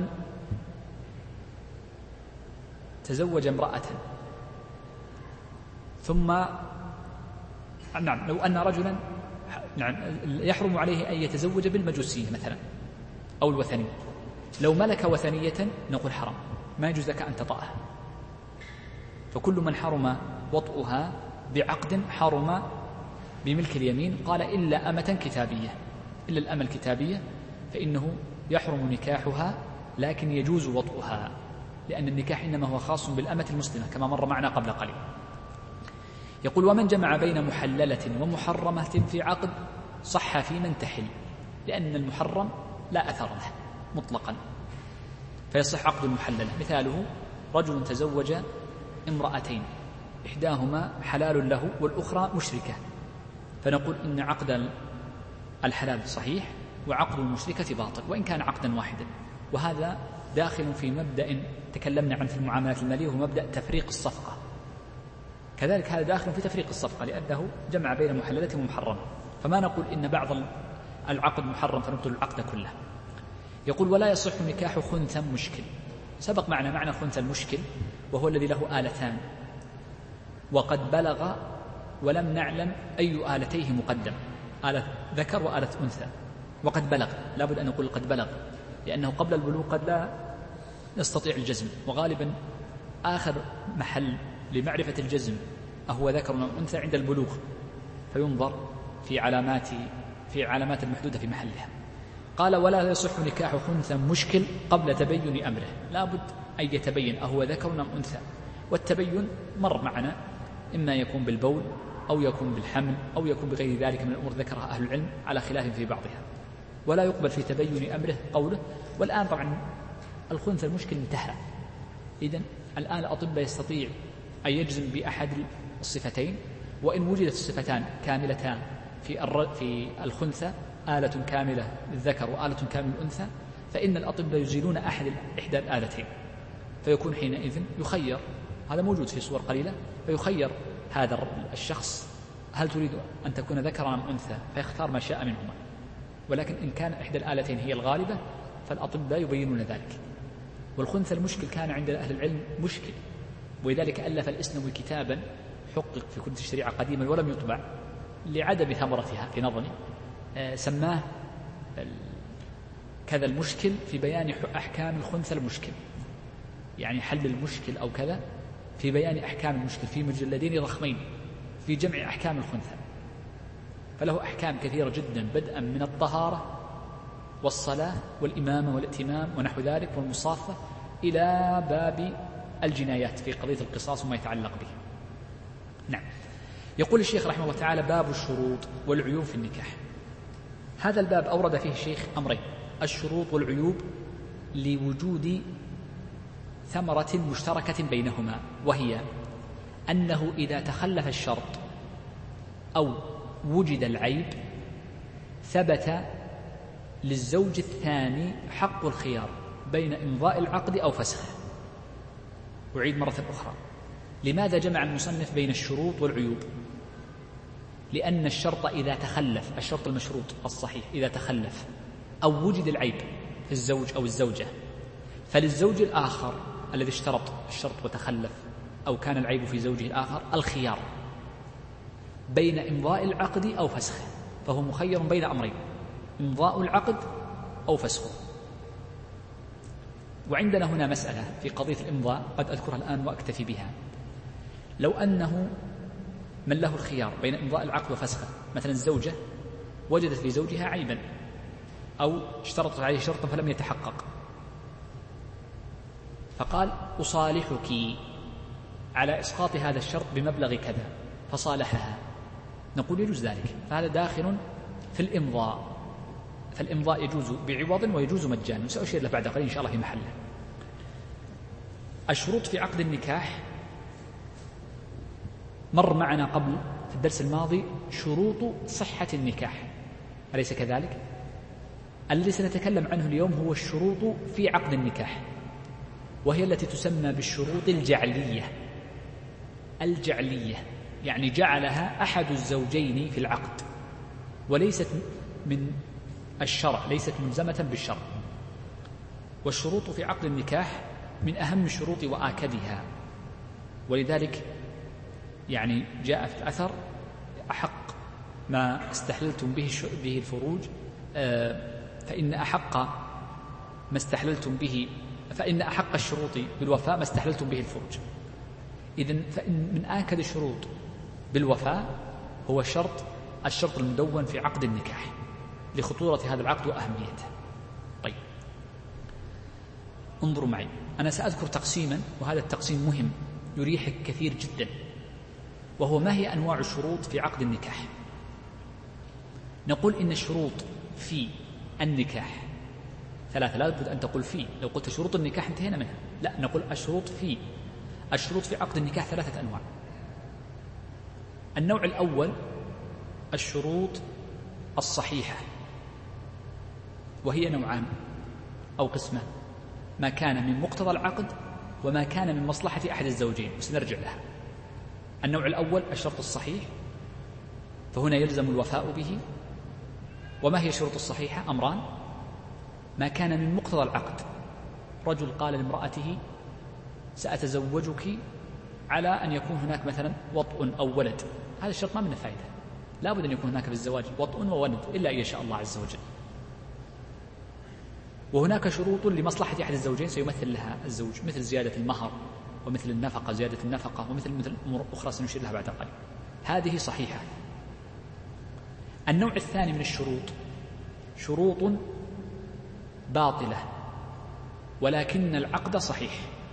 تزوج امرأة ثم نعم لو أن رجلا نعم يحرم عليه أن يتزوج بالمجوسية مثلا أو الوثنية، لو ملك وثنية نقول حرام، ما يجوز لك أن تطأها. فكل من حرم وطئها بعقد حرم بملك اليمين. قال: إلا أمة كتابية، إلا الأمة الكتابية فإنه يحرم نكاحها لكن يجوز وطئها، لأن النكاح إنما هو خاص بالأمة المسلمة كما مر معنا قبل قليل. يقول: ومن جمع بين محللة ومحرمة في عقد صح في من تحل، لأن المحرم لا أثر له مطلقا فيصح عقد المحللة. مثاله: رجل تزوج امرأتين إحداهما حلال له والأخرى مشركة، فنقول إن عقد الحلال صحيح وعقد المشركة باطل وإن كان عقدا واحدا. وهذا داخل في مبدأ تكلمنا عنه في المعاملات المالية، وهو مبدأ تفريق الصفقة. كذلك هذا داخل في تفريق الصفقة لأنه جمع بين محللة ومحرمة، فما نقول إن بعض العقد محرم فنبطل العقد كله. يقول: ولا يصح نكاح خنثى مشكل. سبق معنا معنى الخنثى المشكل، وهو الذي له آلتان وقد بلغ ولم نعلم أي آلتيه مقدم، آلة ذكر وآلة أنثى. وقد بلغ لابد أن نقول قد بلغ، لأنه قبل البلوغ قد لا نستطيع الجزم، وغالبا آخر محل لمعرفة الجزم أهو ذكر أو أنثى عند البلوغ، فينظر في علامات في علامات المحدودة في محلها. قال: ولا يصح نكاح خنثى مشكل قبل تبين أمره، لابد أن يتبين أهو ذكر أم أنثى. والتبين مر معنا، إما يكون بالبول أو يكون بالحمل أو يكون بغير ذلك من الأمور ذكرها أهل العلم على خلاف في بعضها. ولا يقبل في تبين أمره قوله. والآن طبعا الخنثى المشكل انتهى، إذن الآن الأطباء يستطيع أن يجزم بأحد الصفتين، وإن وجدت الصفتان كاملتان في في الخنثى، آلة كاملة للذكر وآلة كاملة للأنثى، فإن الأطباء يزيلون أحد إحدى الآلتين، فيكون حينئذ يخير، هذا موجود في صور قليلة، فيخير هذا الشخص هل تريد أن تكون ذكرا أم أنثى، فيختار ما شاء منهما. ولكن إن كان إحدى الآلتين هي الغالبة فالأطباء يبينون ذلك. والخنثى المشكل كان عند أهل العلم مشكل، ولذلك ألف الإسنوي كتابا حقق في كتب الشريعة قديما ولم يطبع لعدم ثمرتها في نظري، سماه كذا المشكل في بيان أحكام الخنثى المشكل، يعني حل المشكل أو كذا في بيان أحكام المشكل، في مجلدين ضخمين في جمع أحكام الخنثى، فله أحكام كثيرة جدا بدءا من الطهارة والصلاة والإمامة والائتمام ونحو ذلك والمصافة إلى باب الجنايات في قضية القصاص وما يتعلق به. نعم. يقول الشيخ رحمه الله تعالى: باب الشروط والعيوب في النكاح. هذا الباب أورد فيه الشيخ أمرين: الشروط والعيوب، لوجود ثمرة مشتركة بينهما، وهي أنه إذا تخلف الشرط أو وجد العيب ثبت للزوج الثاني حق الخيار بين إمضاء العقد أو فسخه. أعيد مرة أخرى، لماذا جمع المصنف بين الشروط والعيوب؟ لأن الشرط إذا تخلف، الشرط المشروط الصحيح إذا تخلف أو وجد العيب في الزوج أو الزوجة، فللزوج الآخر الذي اشترط الشرط وتخلف أو كان العيب في زوجه الآخر الخيار بين إمضاء العقد أو فسخه، فهو مخير بين أمرين: إمضاء العقد أو فسخه. وعندنا هنا مسألة في قضية الإمضاء قد أذكرها الآن وأكتفي بها. لو أنه من له الخيار بين إمضاء العقد وفسخه، مثلا الزوجة وجدت في زوجها عيبا أو اشترطت عليه شرطا فلم يتحقق، فقال أصالحك على إسقاط هذا الشرط بمبلغ كذا، فصالحها، نقول يجوز ذلك، فهذا داخل في الإمضاء. فالإمضاء يجوز بعوض ويجوز مجانا، سأشير له بعد قليل إن شاء الله في محله. الشروط في عقد النكاح مر معنا قبل في الدرس الماضي شروط صحة النكاح، أليس كذلك؟ الذي سنتكلم عنه اليوم هو الشروط في عقد النكاح، وهي التي تسمى بالشروط الجعلية. الجعلية يعني جعلها أحد الزوجين في العقد، وليست من الشرع، ليست ملزمة بالشرع. والشروط في عقد النكاح من أهم الشروط وآكدها، ولذلك يعني جاء في الأثر: أحق ما استحللتم به به الفروج فإن أحق ما استحللتم به فإن أحق الشروط بالوفاء ما استحللتم به الفروج. إذن فإن من آكد الشروط بالوفاء هو شرط الشرط المدون في عقد النكاح لخطورة هذا العقد وأهميته. طيب، انظروا معي، أنا سأذكر تقسيما، وهذا التقسيم مهم يريحك كثير جدا، وهو ما هي أنواع الشروط في عقد النكاح. نقول إن الشروط في النكاح ثلاثة، لا بد أن تقول في، لو قلت شروط النكاح انتهينا منها، لا، نقول الشروط في الشروط في عقد النكاح ثلاثة أنواع. النوع الأول الشروط الصحيحة، وهي نوعان أو قسمان: ما كان من مقتضى العقد وما كان من مصلحة أحد الزوجين، وسنرجع لها. النوع الأول الشرط الصحيح، فهنا يلزم الوفاء به. وما هي الشروط الصحيحة؟ أمران: ما كان من مقتضى العقد، رجل قال لامرأته سأتزوجك على أن يكون هناك مثلا وطء أو ولد، هذا الشرط ما منه فائدة، لا بد أن يكون هناك في الزواج وطء وولد إلا أن يشاء الله عز وجل. وهناك شروط لمصلحة أحد الزوجين سيمثل لها الزوج، مثل زيادة المهر ومثل النفقة، زيادة النفقة، ومثل مثل أمور أخرى سنشير لها بعد قليل، هذه صحيحة. النوع الثاني من الشروط شروط باطلة ولكن العقد صحيح،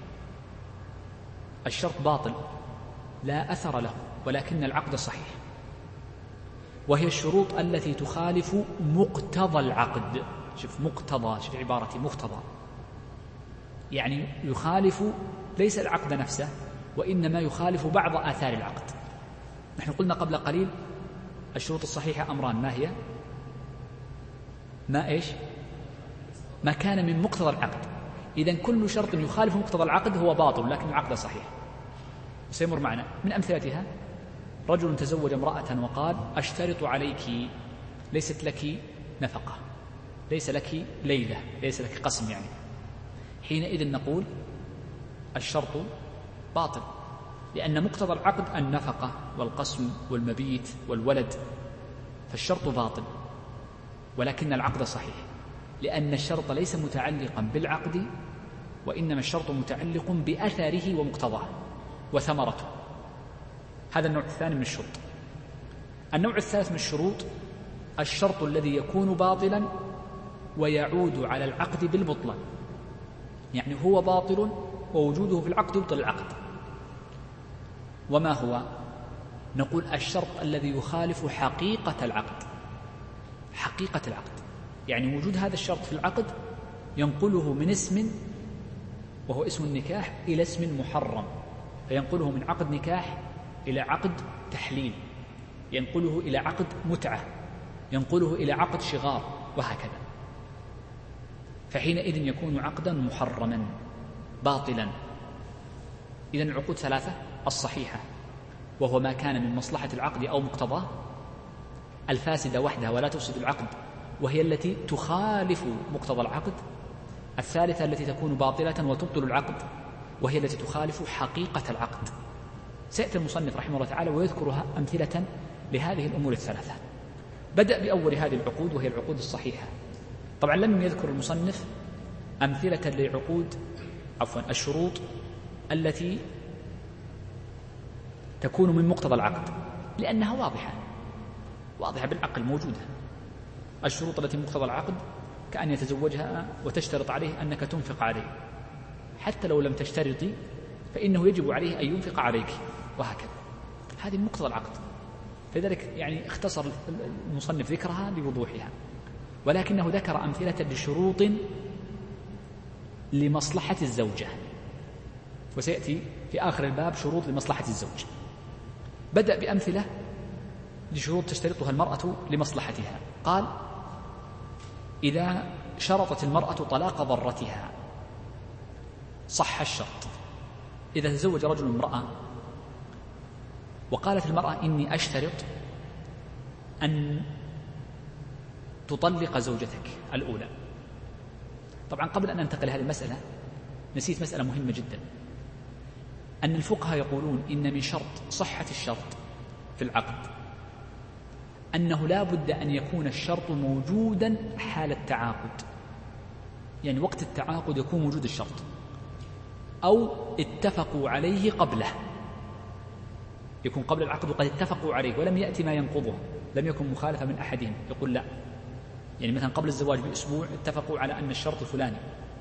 الشرط باطل لا أثر له ولكن العقد صحيح، وهي الشروط التي تخالف مقتضى العقد. شوف مقتضى، شوف عبارتي مقتضى، يعني يخالف ليس العقد نفسه وإنما يخالف بعض آثار العقد. نحن قلنا قبل قليل الشروط الصحيحة أمران، ما هي؟ ما إيش؟ ما كان من مقتضى العقد. إذن كل شرط يخالف مقتضى العقد هو باطل لكن العقد صحيح. سيمر معنا من أمثلتها: رجل تزوج امرأة وقال أشترط عليك، ليست لك نفقة، ليس لك ليلة، ليس لك قسم، يعني حينئذ نقول الشرط باطل، لأن مقتضى العقد النفقة والقسم والمبيت والولد، فالشرط باطل ولكن العقد صحيح، لأن الشرط ليس متعلقا بالعقد وإنما الشرط متعلق بأثره ومقتضاه وثمرته. هذا النوع الثاني من الشروط. النوع الثالث من الشروط الشرط الذي يكون باطلا ويعود على العقد بالبطلان، يعني هو باطل ووجوده في العقد يبطل العقد. وما هو؟ نقول الشرط الذي يخالف حقيقة العقد. حقيقة العقد يعني وجود هذا الشرط في العقد ينقله من اسم وهو اسم النكاح إلى اسم محرم، فينقله من عقد نكاح إلى عقد تحليل، ينقله إلى عقد متعة، ينقله إلى عقد شغار، وهكذا. فحينئذ يكون عقدا محرما باطلا. إذن العقود ثلاثة: الصحيحة وهو ما كان من مصلحة العقد أو مقتضاه، الفاسدة وحدها ولا تفسد العقد وهي التي تخالف مقتضى العقد، الثالثة التي تكون باطلة وتبطل العقد وهي التي تخالف حقيقة العقد. سيأتي المصنف رحمه الله تعالى ويذكرها أمثلة لهذه الأمور الثلاثة. بدأ بأول هذه العقود وهي العقود الصحيحة. طبعا لم يذكر المصنف أمثلة لعقود عفوا الشروط التي تكون من مقتضى العقد، لأنها واضحة واضحة بالعقل موجودة. الشروط التي مقتضى العقد كأن يتزوجها وتشترط عليه أنك تنفق عليه، حتى لو لم تشترطي فإنه يجب عليه أن ينفق عليك، وهكذا. هذه مقتضى العقد، فلذلك يعني اختصر المصنف ذكرها لوضوحها، ولكنه ذكر أمثلة لشروط لمصلحة الزوجة، وسيأتي في آخر الباب شروط لمصلحة الزوج. بدأ بأمثلة لشروط تشترطها المرأة لمصلحتها. قال: إذا شرطت المرأة طلاق ضرتها صح الشرط. إذا تزوج رجل امرأة وقالت المرأة: إني أشترط أن تطلق زوجتك الأولى. طبعا قبل أن ننتقل لهذه المسألة نسيت مسألة مهمة جدا، أن الفقهاء يقولون إن من شرط صحة الشرط في العقد أنه لا بد أن يكون الشرط موجودا حال التعاقد، يعني وقت التعاقد يكون موجود الشرط، أو اتفقوا عليه قبله، يكون قبل العقد وقد اتفقوا عليه ولم يأتي ما ينقضه، لم يكن مخالفة من أحدهم يقول لا، يعني مثلا قبل الزواج بأسبوع اتفقوا على أن الشرط الفلاني،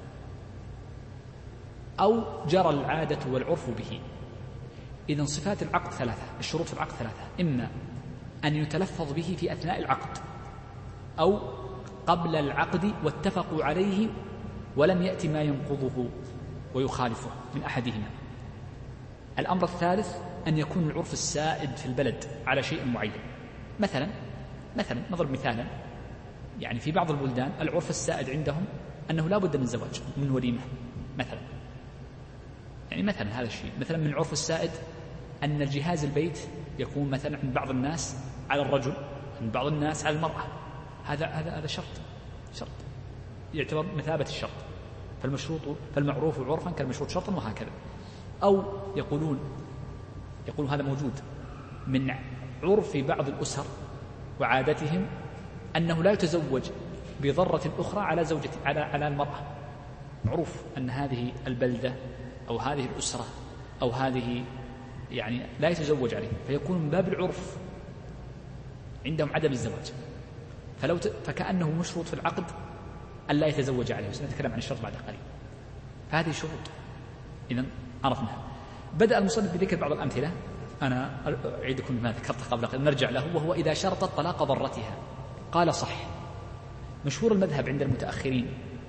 أو جرى العادة والعرف به. إذن صفات العقد ثلاثة، الشروط في العقد ثلاثة: إما أن يتلفظ به في أثناء العقد، أو قبل العقد واتفقوا عليه ولم يأتي ما ينقضه ويخالفه من أحدهما. الأمر الثالث أن يكون العرف السائد في البلد على شيء معين. مثلا مثلا نضرب مثالا، يعني في بعض البلدان العرف السائد عندهم أنه لا بد من زواج من وليمة مثلا، يعني مثلا هذا الشيء. مثلا من العرف السائد أن الجهاز البيت يكون مثلا عند بعض الناس على الرجل، عند بعض الناس على المرأة. هذا هذا هذا شرط شرط يعتبر مثابة الشرط، فالمشروط فالمعروف عرفا كالمشروط شرطا، وهكذا. أو يقولون يقول هذا موجود من عرف بعض الأسر وعادتهم أنه لا يتزوج بضرة أخرى على زوجة على على المرأة، معروف أن هذه البلدة أو هذه الأسرة أو هذه يعني لا يتزوج عليه، فيكون من باب العرف عندهم عدم الزواج، فلو ت... فكأنه مشروط في العقد أن لا يتزوج عليه، وسنتكلم عن الشرط بعد قليل. فهذه شروط إذن عرفناها. بدأ المصنف بذكر بعض الأمثلة، أنا أعيدكم بما ذكرت قبل قليل نرجع له، وهو إذا شرطت طلاق ضرتها. قال: صح. مشهور المذهب عند المتأخرين،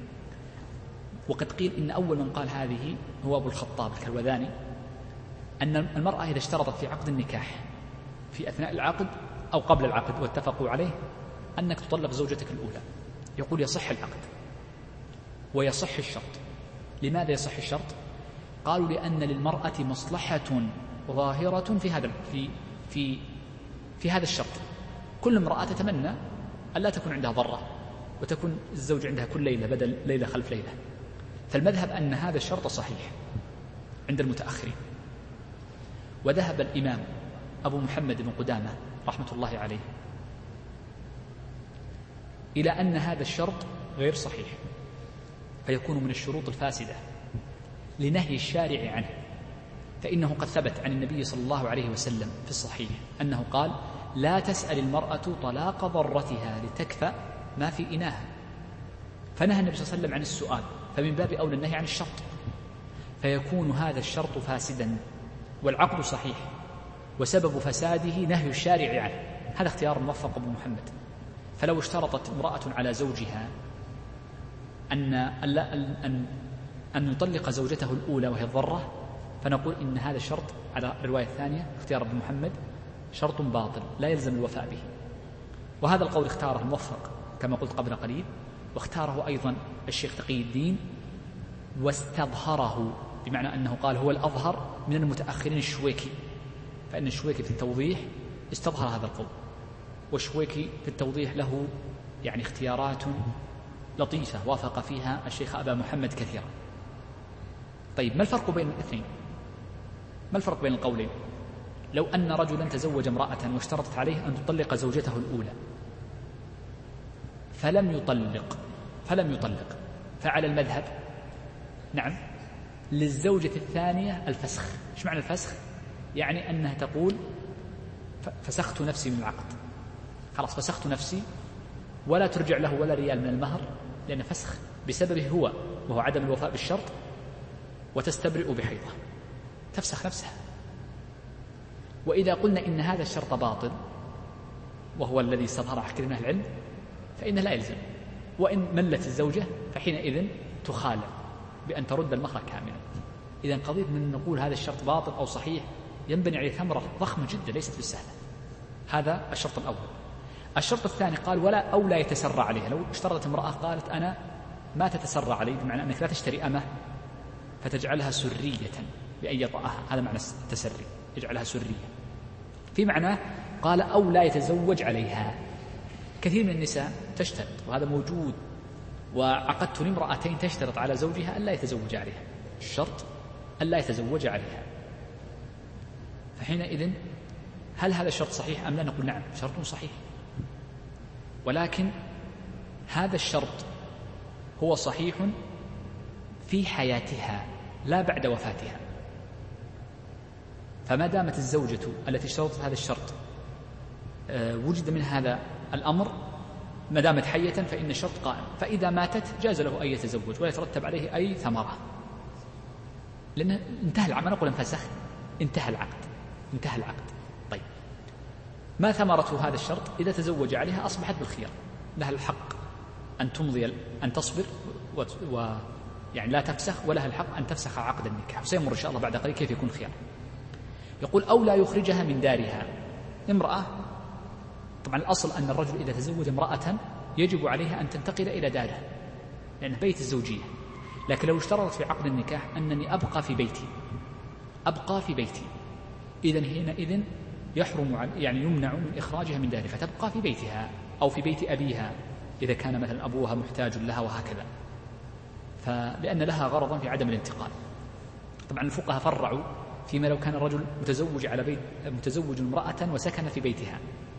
وقد قيل إن أول من قال هذه هو أبو الخطاب الكلوذاني، أن المرأة إذا اشترطت في عقد النكاح في أثناء العقد أو قبل العقد واتفقوا عليه أنك تطلق زوجتك الأولى، يقول يصح العقد ويصح الشرط. لماذا يصح الشرط؟ قالوا: لأن للمرأة مصلحة ظاهرة في هذا في في في هذا الشرط. كل امرأة تتمنى أن لا تكون عندها ضرة وتكون الزوج عندها كل ليلة بدل ليلة خلف ليلة، فالمذهب أن هذا الشرط صحيح عند المتأخرين. وذهب الإمام أبو محمد بن قدامة رحمة الله عليه إلى أن هذا الشرط غير صحيح، فيكون من الشروط الفاسدة لنهي الشارع عنه، فإنه قد ثبت عن النبي صلى الله عليه وسلم في الصحيح أنه قال: لا تسأل المرأة طلاق ضرتها لتكفى ما في إناها. فنهى النبي صلى الله عليه وسلم عن السؤال، فمن باب أولى النهي عن الشرط، فيكون هذا الشرط فاسدا والعقد صحيح، وسبب فساده نهي الشارع عنه. هذا اختيار موفق أبو محمد. فلو اشترطت امرأة على زوجها أن أن أن يطلق زوجته الأولى وهي الضرة، فنقول إن هذا الشرط على الرواية الثانية اختيار ابن محمد شرط باطل لا يلزم الوفاء به. وهذا القول اختاره الموفق كما قلت قبل قليل، واختاره أيضا الشيخ تقي الدين واستظهره، بمعنى أنه قال هو الأظهر من المتأخرين الشويكي، فإن الشويكي في التوضيح استظهر هذا القول، والشويكي في التوضيح له يعني اختيارات لطيفة وافق فيها الشيخ أبا محمد كثيرا. طيب ما الفرق بين الاثنين؟ ما الفرق بين القولين؟ لو أن رجلا تزوج امرأة واشترطت عليه أن تطلق زوجته الأولى فلم يطلق فلم يطلق فعلى المذهب نعم للزوجة الثانية الفسخ. إيش معنى الفسخ؟ يعني أنها تقول فسخت نفسي من العقد، خلاص فسخت نفسي، ولا ترجع له ولا ريال من المهر، لأن فسخ بسببه هو وهو عدم الوفاء بالشرط، وتستبرئ بحيضة، تفسخ نفسها. وإذا قلنا إن هذا الشرط باطل وهو الذي استظهر كثير من أهل العلم فإنه لا يلزم، وإن ملت الزوجة فحينئذ تخالف بأن ترد المهر كاملا. إذا قضية من نقول هذا الشرط باطل أو صحيح ينبني عليه ثمرة ضخمة جدا ليست بالسهلة. هذا الشرط الأول. الشرط الثاني قال ولا أو لا يتسرع عليها. لو اشترطت امرأة قالت أنا ما تتسرع علي، بمعنى أنك لا تشتري أمه فتجعلها سرية بأن يطأها، هذا معنى التسري، يجعلها سرية. في معناه قال أو لا يتزوج عليها. كثير من النساء تشترط، وهذا موجود، وعقدت لامرأتين تشترط على زوجها ألا يتزوج عليها، الشرط ألا يتزوج عليها. فحينئذ هل هذا الشرط صحيح أم لا؟ نقول نعم شرط صحيح، ولكن هذا الشرط هو صحيح في حياتها لا بعد وفاتها. فما دامت الزوجة التي اشترطت هذا الشرط وجد من هذا الأمر ما دامت حية فإن الشرط قائم، فإذا ماتت جاز له أن يتزوج ولا يترتب عليه أي ثمرة، لأن انتهى العقد. ما نقول انفسخ، انتهى العقد، انتهى العقد. طيب ما ثمرة هذا الشرط؟ إذا تزوج عليها أصبحت بالخيار، لها الحق أن تمضي أن تصبر و... و... يعني لا تفسخ، ولها الحق أن تفسخ عقد النكاح، وسيمر إن شاء الله بعد قليل كيف يكون خيار. يقول أو لا يخرجها من دارها. امرأة، طبعا الأصل أن الرجل إذا تزوج امرأة يجب عليها أن تنتقل إلى داره لأنه بيت الزوجية، لكن لو اشترطت في عقد النكاح أنني أبقى في بيتي أبقى في بيتي إذن حينئذ يحرم يعني يمنع من إخراجها من داره، فتبقى في بيتها أو في بيت أبيها إذا كان مثلا أبوها محتاج لها وهكذا، فلأن لها غرضا في عدم الانتقال. طبعا الفقهاء فرعوا فيما لو كان الرجل متزوج على بيت متزوج امرأة وسكن في بيتها.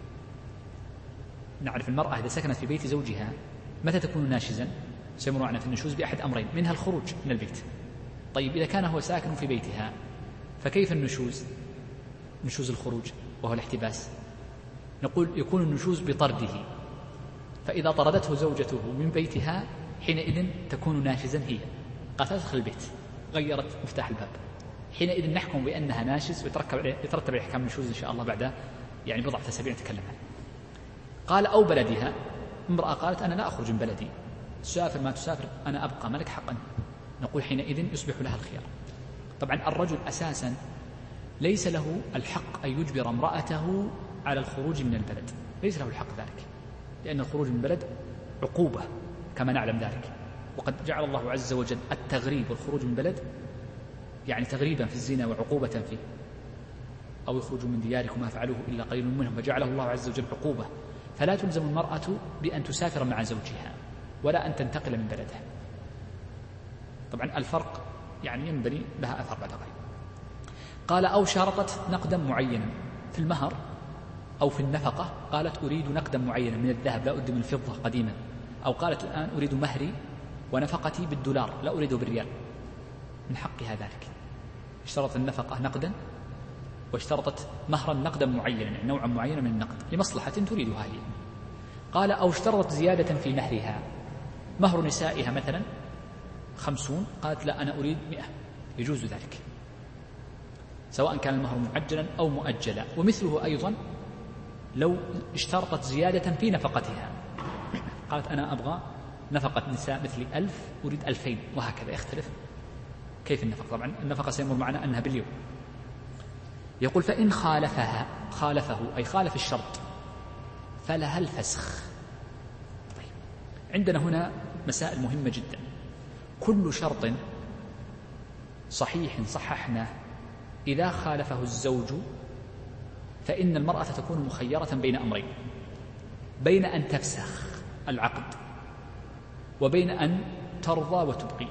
نعرف المرأة إذا سكنت في بيت زوجها متى تكون ناشزا؟ سيمر معنا في النشوز بأحد أمرين، منها الخروج من البيت. طيب إذا كان هو ساكن في بيتها فكيف النشوز؟ نشوز الخروج وهو الاحتباس. نقول يكون النشوز بطرده، فإذا طردته زوجته من بيتها حينئذ تكون ناشزا هي، قد تدخل البيت غيرت مفتاح الباب، حينئذ نحكم بأنها ناشز ويترتب عليه يترتب عليه أحكام النشوز إن شاء الله بعد يعني بضعة أسابيع نتكلم عنه. قال أو بلدها. امرأة قالت أنا لا أخرج من بلدي، تسافر ما تسافر أنا أبقى، ملك حقا. نقول حينئذ يصبح لها الخيار. طبعا الرجل أساسا ليس له الحق أن يجبر امرأته على الخروج من البلد، ليس له الحق ذلك، لأن الخروج من البلد عقوبة كما نعلم ذلك، وقد جعل الله عز وجل التغريب والخروج من البلد يعني تغريبا في الزنا وعقوبة فيه، أو يخرجوا من دياركم ما فعلوه إلا قليل منهم، فجعله الله عز وجل عقوبة. فلا تلزم المرأة بأن تسافر مع زوجها ولا أن تنتقل من بلدها. طبعا الفرق يعني ينبني لها أثر بعد قليل. قال أو شارطت نقدا معينا في المهر أو في النفقة، قالت أريد نقدا معينا من الذهب لا أريد من الفضة قديما، أو قالت الآن أريد مهري ونفقتي بالدولار لا أريد بالريال، من حقها ذلك. اشترط النفقة نقدا واشترطت مهرا نقدا معينا، يعني نوعا معينا من النقد لمصلحة تريدها هي. قال أو اشترطت زيادة في مهرها، مهر نسائها مثلا خمسون، قالت لا أنا أريد مئة، يجوز ذلك سواء كان المهر معجلا أو مؤجلا. ومثله أيضا لو اشترطت زيادة في نفقتها، قالت أنا أبغى نفقة نساء مثل ألف أريد ألفين، وهكذا يختلف كيف النفقة. طبعا النفقة سيمر معنا أنها باليوم. يقول فإن خالفها خالفه أي خالف الشرط فلها الفسخ. طيب عندنا هنا مسائل مهمة جدا. كل شرط صحيح صححناه إذا خالفه الزوج فإن المرأة تكون مخيرة بين أمرين: بين أن تفسخ العقد وبين أن ترضى وتبقي.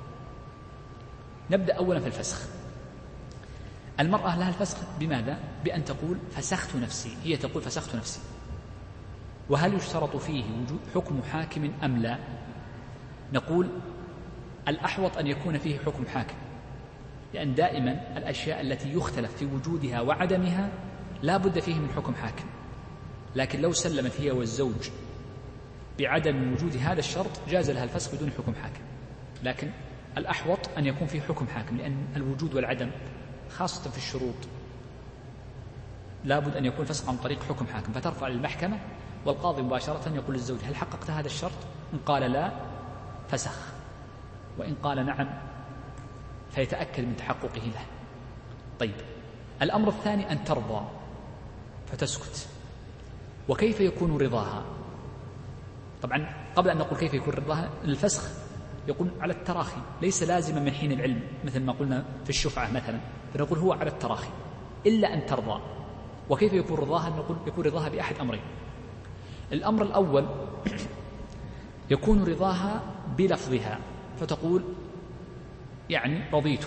نبدأ أولا في الفسخ. المرأة لها الفسخ بماذا؟ بأن تقول فسخت نفسي، هي تقول فسخت نفسي. وهل يشترط فيه وجود حكم حاكم أم لا؟ نقول الأحوط أن يكون فيه حكم حاكم، لأن دائما الأشياء التي يختلف في وجودها وعدمها لا بد فيه من حكم حاكم. لكن لو سلمت هي والزوج بعدم وجود هذا الشرط جاز لها الفسخ بدون حكم حاكم، لكن الأحوط أن يكون فيه حكم حاكم، لأن الوجود والعدم خاصة في الشروط لا بد أن يكون فسخ عن طريق حكم حاكم، فترفع للمحكمة والقاضي مباشرة يقول للزوج هل حققت هذا الشرط؟ إن قال لا فسخ، وإن قال نعم فيتأكد من تحققه له. طيب، الأمر الثاني أن ترضى فتسكت. وكيف يكون رضاها؟ طبعا قبل أن نقول كيف يكون رضاها، الفسخ يقول على التراخي، ليس لازما من حين العلم مثل ما قلنا في الشفعة مثلا، فنقول هو على التراخي إلا أن ترضى. وكيف يكون رضاها؟ نقول يكون رضاها بأحد أمرين. الأمر الأول يكون رضاها بلفظها، فتقول يعني رضيت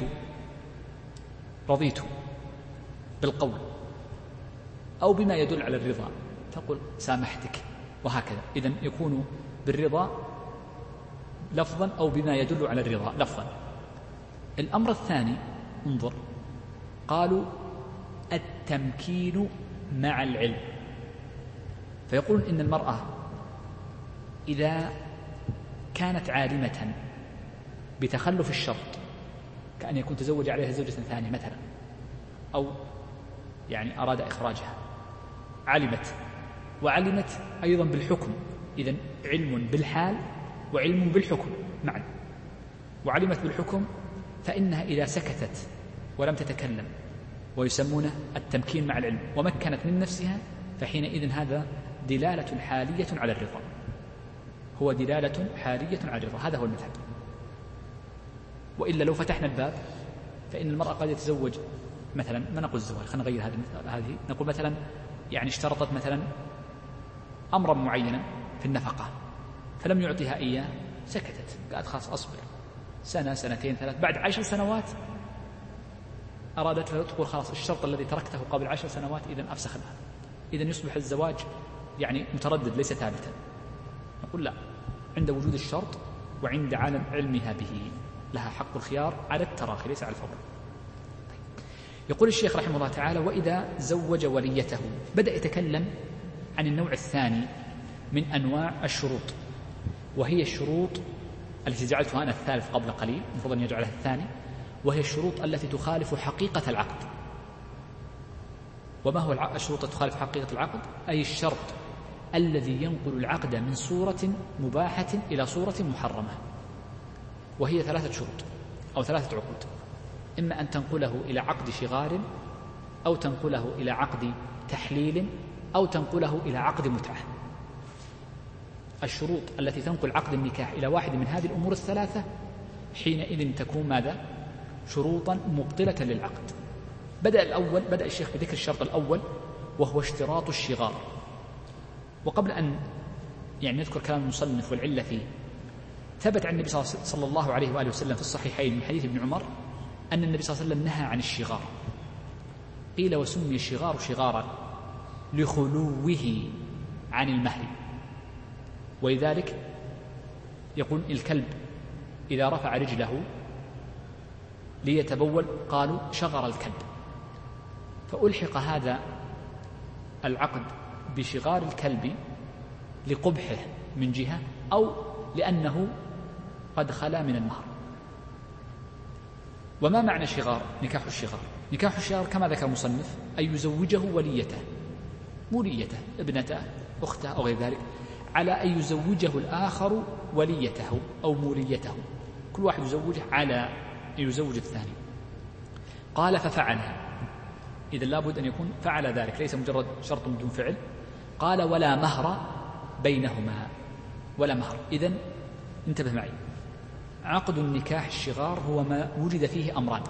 رضيت بالقول، أو بما يدل على الرضا، تقول سامحتك، وهكذا. إذن يكون بالرضا لفظا أو بما يدل على الرضا لفظا. الأمر الثاني انظر، قالوا التمكين مع العلم، فيقولون إن المرأة إذا كانت عالمة بتخلف الشرط، كأن يكون تزوج عليها زوجة ثانية مثلا، أو يعني أراد إخراجها، علمت وعلمت أيضا بالحكم، إذن علم بالحال وعلم بالحكم معا، وعلمت بالحكم فإنها إذا سكتت ولم تتكلم ويسمونه التمكين مع العلم ومكنت من نفسها، فحينئذ هذا دلالة حالية على الرضا، هو دلالة حالية على الرضا، هذا هو المذهب. وإلا لو فتحنا الباب فإن المرأة قد يتزوج مثلا، ما نقول الزواج، خلينا نغير هذه هذه نقول مثلا يعني اشترطت مثلا أمرا معينا في النفقة فلم يعطيها إياه، سكتت، قالت خلاص أصبر سنة سنتين ثلاث، بعد عشر سنوات أرادت تقول خلاص الشرط الذي تركته قبل عشر سنوات إذن أفسخ الآن، إذن يصبح الزواج يعني متردد ليس ثابتا. نقول لا، عند وجود الشرط وعند عالم علمها به لها حق الخيار على التراخي ليس على الفور. طيب. يقول الشيخ رحمه الله تعالى: وإذا زوج وليته، بدأ يتكلم عن النوع الثاني من أنواع الشروط، وهي الشروط التي جعلتها أنا الثالث قبل قليل، المفروض أن يجعلها الثاني، وهي الشروط التي تخالف حقيقة العقد. وما هو الشروط التي تخالف حقيقة العقد؟ أي الشرط الذي ينقل العقد من صورة مباحة إلى صورة محرمة، وهي ثلاثة شروط أو ثلاثة عقود: إما أن تنقله إلى عقد شغار، أو تنقله إلى عقد تحليل، أو تنقله إلى عقد متعة. الشروط التي تنقل عقد النكاح إلى واحد من هذه الأمور الثلاثة حينئذ تكون ماذا؟ شروطا مبطلة للعقد. بدأ الأول بدأ الشيخ بذكر الشرط الأول وهو اشتراط الشغار. وقبل أن يعني نذكر كلام المصنف والعلة فيه، ثبت عن النبي صلى الله عليه وآله وسلم في الصحيحين من حديث ابن عمر أن النبي صلى الله عليه وسلم نهى عن الشغار. قيل وسمي الشغار شغارا لخلوه عن المهر، ولذلك يقول الكلب إذا رفع رجله ليتبول قالوا شغر الكلب، فألحق هذا العقد بشغار الكلب لقبحه من جهة، أو لأنه قد خلا من المهر. وما معنى شغار؟ نكاح الشغار، نكاح الشغار كما ذكر المصنف أن يزوجه وليته، موليته، ابنته، أخته أو غير ذلك، على أن يزوجه الآخر وليته أو موليته، كل واحد يزوجه على أن يزوج الثاني. قال ففعلها، إذا لابد أن يكون فعل ذلك، ليس مجرد شرط بدون فعل. قال ولا مهر بينهما، ولا مهر. إذن انتبه معي، عقد النكاح الشغار هو ما وجد فيه أمران: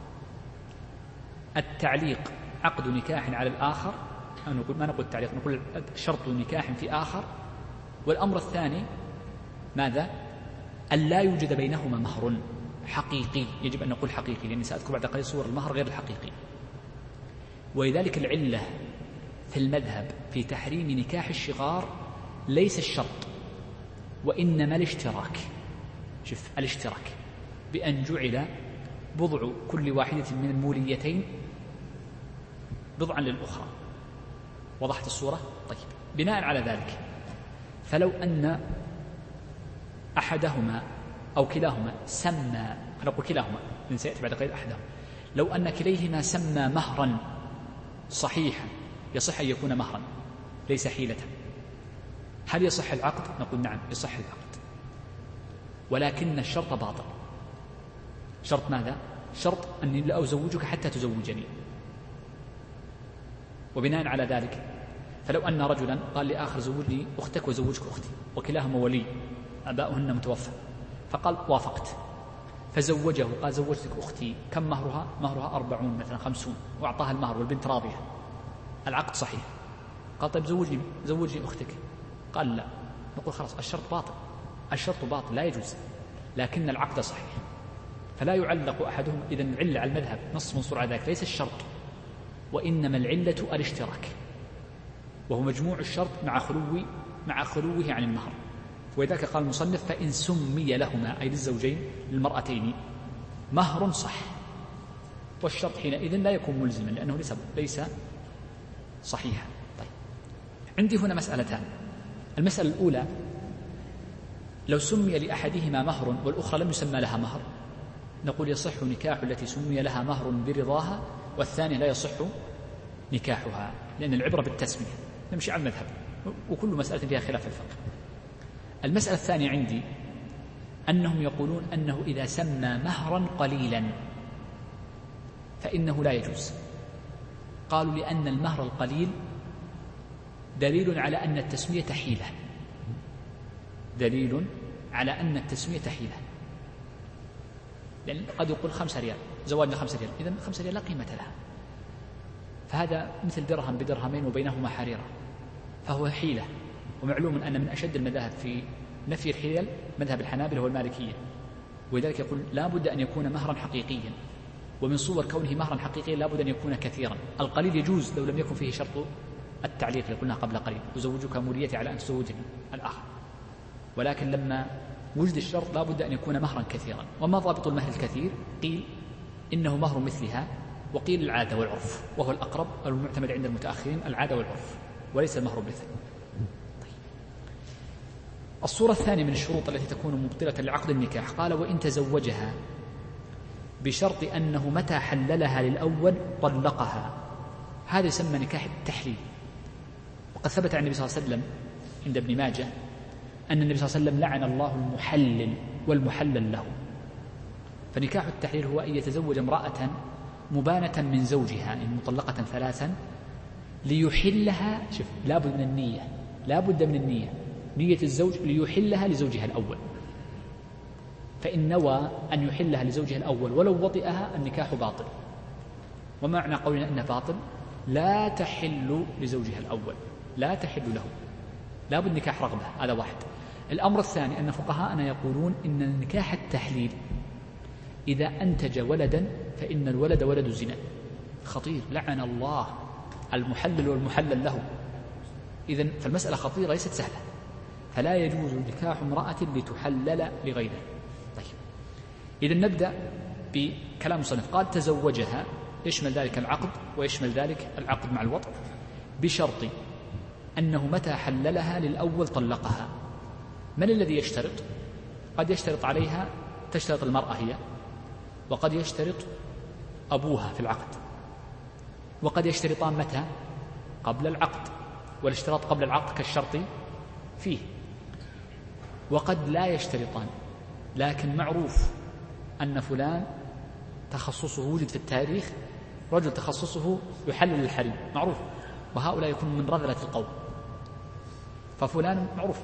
التعليق عقد نكاح على الآخر، أو نقول ما نقول التعليق، نقول شرط نكاح في آخر. والأمر الثاني ماذا؟ أن لا يوجد بينهما مهر حقيقي. يجب أن نقول حقيقي، لأني سأذكر بعد قليل صور المهر غير الحقيقي. ولذلك العلة في المذهب في تحريم نكاح الشغار ليس الشرط، وإنما الاشتراك. شوف، الاشتراك بأن جعل بضع كل واحدة من الموليتين بضعا للأخرى. وضحت الصورة؟ طيب، بناء على ذلك فلو أن أحدهما أو كلاهما سمى، نقول كلاهما من سيأتي بعد قليل أحدهما، لو أن كليهما سمى مهرا صحيحا يصح أن يكون مهرا ليس حيلة، هل يصح العقد؟ نقول نعم يصح العقد، ولكن الشرط باطل. شرط ماذا؟ شرط أني لا أزوجك حتى تزوجني. وبناء على ذلك فلو أن رجلا قال لآخر زوجني أختك وزوجك أختي، وكلاهما ولي آباؤهن متوفى، فقال وافقت، فزوجه، قال زوجتك أختي، كم مهرها؟ مهرها أربعون مثلا خمسون، وأعطاها المهر والبنت راضية، العقد صحيح. قال طيب زوجني زوجني أختك، قال لا، نقول خلاص الشرط باطل، الشرط باطل لا يجوز، لكن العقد صحيح. فلا يعلق أحدهم. إذن العلة على المذهب نص منصور على ذلك ليس الشرط، وإنما العلة الاشتراك، وهو مجموع الشرط مع خلو مع خلوه عن المهر. ولذلك قال المصنف: فإن سمي لهما، أي للزوجين للمرأتين، مهر صح، والشرط حينئذ لا يكون ملزما لأنه ليس ليس صحيحا. طيب، عندي هنا مسألتان. المسألة الأولى: لو سمي لأحدهما مهر والأخرى لم يسمى لها مهر، نقول يصح نكاح التي سمي لها مهر برضاها، والثانية لا يصح نكاحها، لأن العبرة بالتسمية. نمشي على المذهب، وكل مسألة فيها خلاف الفقه. المسألة الثانية عندي أنهم يقولون أنه إذا سمى مهرا قليلا فإنه لا يجوز. قالوا لأن المهر القليل دليل على أن التسمية حيلة، دليل على أن التسمية حيلة، لأن قد يقول خمسة ريال، زواجنا خمسة ريال، إذن خمسة ريال لا قيمة لها، فهذا مثل درهم بدرهمين وبينهما حريرة، فهو حيلة. ومعلوم أن من أشد المذاهب في نفي الحيل مذهب الحنابلة والمالكية، ولذلك يقول لا بد أن يكون مهرا حقيقيا، ومن صور كونه مهرا حقيقيا لا بد أن يكون كثيرا. القليل يجوز لو لم يكن فيه شرط التعليق اللي قلنا قبل قليل: أزوجك موليتي على أن تزوجني الآخر، ولكن لما وجد الشرط لا بد أن يكون مهرا كثيرا. وما ضابط المهر الكثير؟ قيل إنه مهر مثلها، وقيل العادة والعرف، وهو الأقرب المعتمد عند المتأخرين العادة والعرف، وليس المهر مثل. الصورة الثانية من الشروط التي تكون مبطلة لعقد النكاح، قال: وإن تزوجها بشرط أنه متى حللها للأول طلقها. هذا يسمى نكاح التحليل. وقد ثبت عن النبي صلى الله عليه وسلم عند ابن ماجه أن النبي صلى الله عليه وسلم لعن الله المحلل والمحلل له. فنكاح التحليل هو أن يتزوج امرأة مبانة من زوجها، يعني مطلقة ثلاثا، ليحلها. شوف، لا بد من النية، لا بد من النية، نية الزوج ليحلها لزوجها الأول. فإن نوى أن يحلها لزوجها الأول ولو وطئها النكاح باطل. ومعنى قولنا أنه باطل: لا تحل لزوجها الأول، لا تحل له، لا بد نكاح رغبة. هذا واحد. الأمر الثاني أن فقهاءنا يقولون إن النكاح التحليل إذا أنتج ولدا فإن الولد ولد زنا. خطير، لعن الله المحلل والمحلل له. إذن فالمسألة خطيرة ليست سهلة، فلا يجوز نكاح امرأة لتحلل لغيره. طيب، إذن نبدأ بكلام المصنف. قال: تزوجها، يشمل ذلك العقد ويشمل ذلك العقد مع الوطء، بشرط أنه متى حللها للأول طلقها. من الذي يشترط؟ قد يشترط عليها، تشترط المرأة هي، وقد يشترط أبوها في العقد، وقد يشترطان متى؟ قبل العقد، والاشتراط قبل العقد كالشرط فيه. وقد لا يشترطان، لكن معروف أن فلان تخصصه وجد في التاريخ رجل تخصصه يحلل الحريم، معروف، وهؤلاء يكون من رذلة القوم، ففلان معروف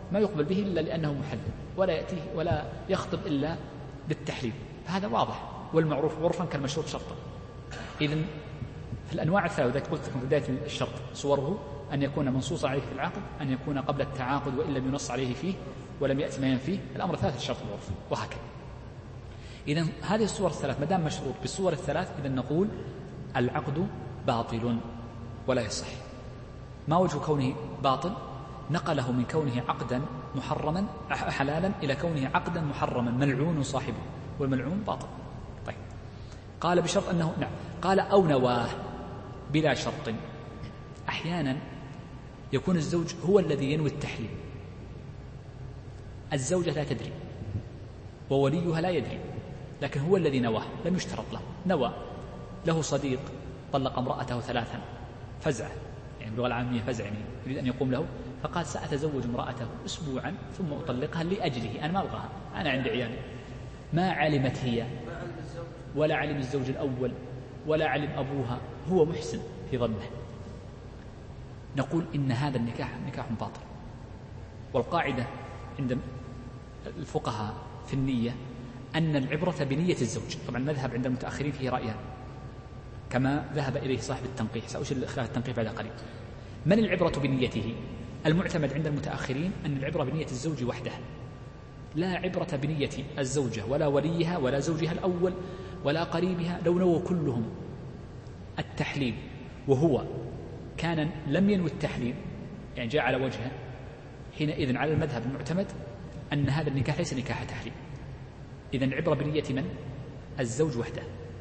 ما يقبل به إلا لأنه محلل، ولا يأتيه ولا يخطب إلا بالتحليل، فهذا واضح، والمعروف عرفا كالمشروط شرطا. إذن في الأنواع الثلاثة قلت لكم في بداية الشرط صوره: أن يكون منصوصا عليه في العقد، أن يكون قبل التعاقد وإن لم ينص عليه فيه ولم يأتي ما ينفيه، الأمر الثالث الشرط العرفي، وهكذا. إذن هذه الصور الثلاث ما دام مشروط بالصور الثلاث، إذن نقول العقد باطل ولا يصح. ما وجه كونه باطل؟ نقله من كونه عقدا محرما حلالا إلى كونه عقدا محرما ملعون صاحبه، والملعون باطل. طيب، قال بشرط أنه نعم، قال أو نواه بلا شرط. أحيانا يكون الزوج هو الذي ينوي التحليل، الزوجة لا تدري ووليها لا يدري، لكن هو الذي نواه، لم يشترط له، نوى. له صديق طلق امرأته ثلاثا فزع، يعني باللغة العامية فزع، يعني يريد أن يقوم له، فقال سأتزوج امرأته أسبوعا ثم أطلقها لأجله، أنا ما أبغاها، أنا عندي عيالي. ما علمت هي ولا علم الزوج الأول ولا علم أبوها، هو محسن في ظنه، نقول إن هذا النكاح نكاح باطل. والقاعدة عند الفقهاء في النية أن العبرة بنية الزوج. طبعا المذهب عند المتأخرين فيه رأيان كما ذهب إليه صاحب التنقيح، سأشير خلاف التنقيح بعد قليل. من العبرة بنيته؟ المعتمد عند المتأخرين أن العبرة بنية الزوج وحده، لا عبرة بنية الزوجة ولا وليها ولا زوجها الأول ولا قريبها. لو نووا كلهم التحليل وهو كان لم ينوي التحليل، يعني جاء على وجهه، حينئذ على المذهب المعتمد أن هذا النكاح ليس نكاح تحليل. إذن العبرة بنية من؟ الزوج وحده.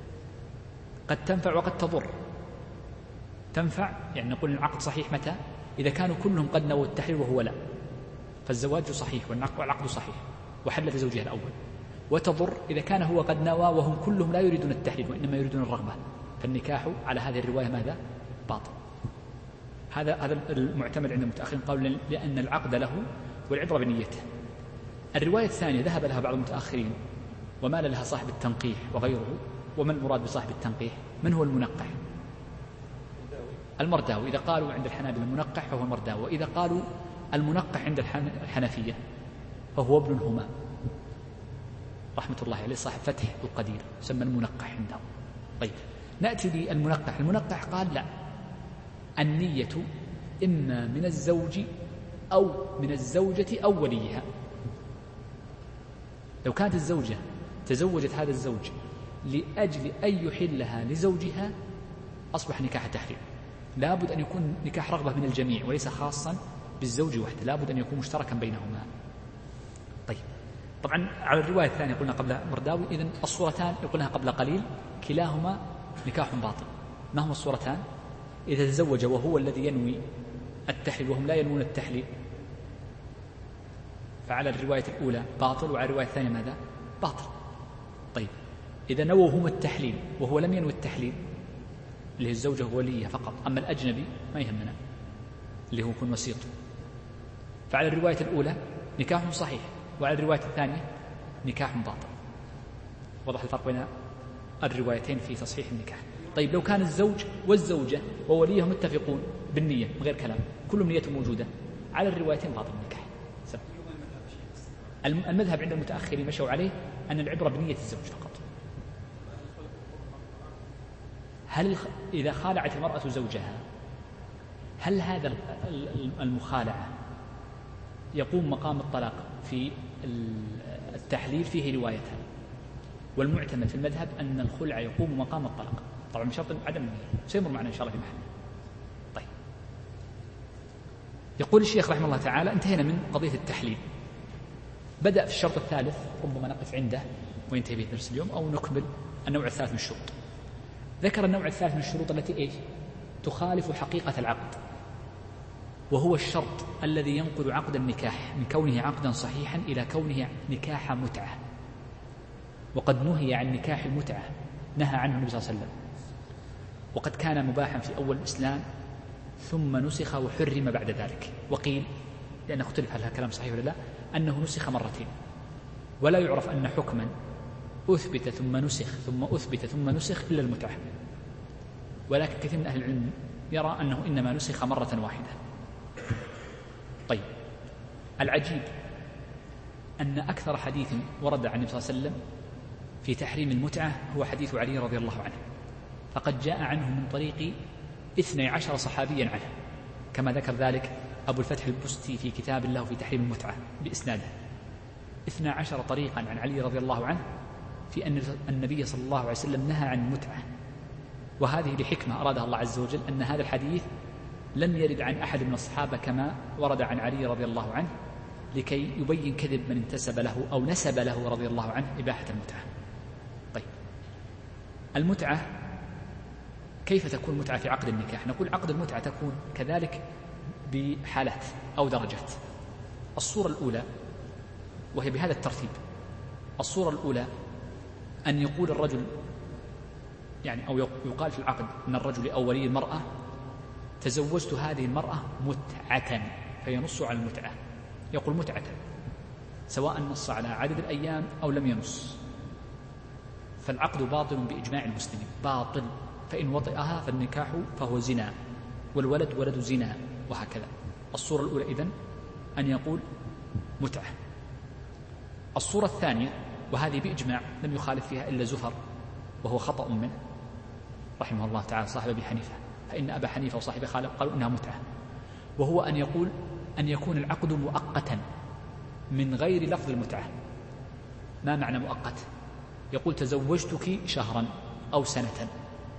قد تنفع وقد تضر. تنفع يعني نقول العقد صحيح متى؟ إذا كانوا كلهم قد نووا التحليل وهو لا، فالزواج صحيح والعقد صحيح وحلة زوجها الأول. وتضر إذا كان هو قد نوى وهم كلهم لا يريدون التحليل وإنما يريدون الرغبة، فالنكاح على هذه الرواية ماذا؟ باطل. هذا هذا المعتمد عند المتأخرين، قالوا لأن العقد له والعبرة بنيته. الرواية الثانية ذهب لها بعض المتأخرين ومال لها صاحب التنقيح وغيره. ومن المراد بصاحب التنقيح؟ من هو المنقح؟ المرداوي. إذا قالوا عند الحنابلة المنقح فهو المرداوي، وإذا قالوا المنقح عند الحنفية فهو ابن الهمام رحمة الله عليه صاحب فتح القدير، سمى المنقح عندهم. طيب، نأتي للمنقح. المنقح قال لا، النية إما من الزوج أو من الزوجة أو وليها. لو كانت الزوجة تزوجت هذا الزوج لأجل أن يحلها لزوجها أصبح نكاح تحريم. لابد أن يكون نكاح رغبة من الجميع وليس خاصا بالزوج وحده، لابد أن يكون مشتركا بينهما. طيب، طبعا على الرواية الثانية قلنا قبل مرداوي، إذن الصورتان قلنا قبل قليل كلاهما نكاح باطل. ما هما الصورتان؟ إذا تزوج وهو الذي ينوي التحليل وهم لا ينوون التحليل فعلى الرواية الأولى باطل، وعلى الرواية الثانية ماذا؟ باطل. طيب، إذا نووا هم التحليل وهو لم ينوي التحليل اللي هي الزوجة ولية فقط، أما الأجنبي ما يهمنا اللي هو يكون وسيط، فعلى الرواية الأولى نكاح صحيح، وعلى الرواية الثانية نكاح باطل. وضح الفرق بين الروايتين في تصحيح النكاح. طيب، لو كان الزوج والزوجة ووليه متفقون بالنية من غير كلام، كلهم نية موجودة، على الروايتين باطل النكاح. المذهب عند المتأخرين مشوا عليه أن العبرة بنية الزوج فقط. هل إذا خالعت المرأة زوجها هل هذا المخالعة يقوم مقام الطلاق في التحليل؟ فيه روايتان، والمعتمد في المذهب أن الخلع يقوم مقام الطلاق، طبعا بشرط عدم النية، سيمر معنا إن شاء الله في محل. طيب، يقول الشيخ رحمه الله تعالى انتهينا من قضية التحليل، بدأ في الشرط الثالث، ربما نقف عنده وينتهي به درس اليوم أو نكمل النوع الثالث من الشروط. ذكر النوع الثالث من الشروط التي إيش؟ تخالف حقيقة العقد، وهو الشرط الذي ينقل عقد النكاح من كونه عقدا صحيحا إلى كونه نكاح متعة. وقد نهي عن نكاح المتعة، نهى عنه النبي صلى الله عليه وسلم، وقد كان مباحا في أول الإسلام ثم نسخ وحرم بعد ذلك. وقيل لأن اختلف هل هذا كلام صحيح ولا لا أنه نسخ مرتين، ولا يعرف أن حكما أثبت ثم نسخ ثم أثبت ثم نسخ إلا المتعة، ولكن كثير من أهل العلم يرى أنه إنما نسخ مرة واحدة. طيب، العجيب أن أكثر حديث ورد عن النبي صلى الله عليه وسلم في تحريم المتعة هو حديث علي رضي الله عنه، فقد جاء عنه من طريق اثني عشر صحابيا عنه، كما ذكر ذلك أبو الفتح البستي في كتاب له في تحريم المتعة بإسناده، اثنى عشر طريقا عن علي رضي الله عنه في أن النبي صلى الله عليه وسلم نهى عن المتعة. وهذه لحكمة أرادها الله عز وجل، أن هذا الحديث لم يرد عن أحد من الصحابة كما ورد عن علي رضي الله عنه، لكي يبين كذب من انتسب له أو نسب له رضي الله عنه إباحة المتعة. طيب، المتعة كيف تكون متعة في عقد النكاح؟ نقول عقد المتعة تكون كذلك بحالات أو درجات. الصورة الأولى وهي بهذا الترتيب: الصورة الأولى أن يقول الرجل يعني أو يقال في العقد من الرجل أو ولي المرأة: تزوجت هذه المرأة متعة، فينص على المتعة، يقول متعة، سواء نص على عدد الأيام أو لم ينص، فالعقد باطل بإجماع المسلمين، باطل، فإن وطئها فالنكاح فهو زنا، والولد ولد زنا، وهكذا. الصورة الأولى إذن أن يقول متعة. الصورة الثانية وهذه بإجماع لم يخالف فيها إلا زفر، وهو خطأ منه رحمه الله تعالى صاحب أبي حنيفة، فإن أبا حنيفة وصاحب خالد قالوا إنها متعة، وهو أن يقول أن يكون العقد مؤقتا من غير لفظ المتعة. ما معنى مؤقت؟ يقول تزوجتك شهرا أو سنة،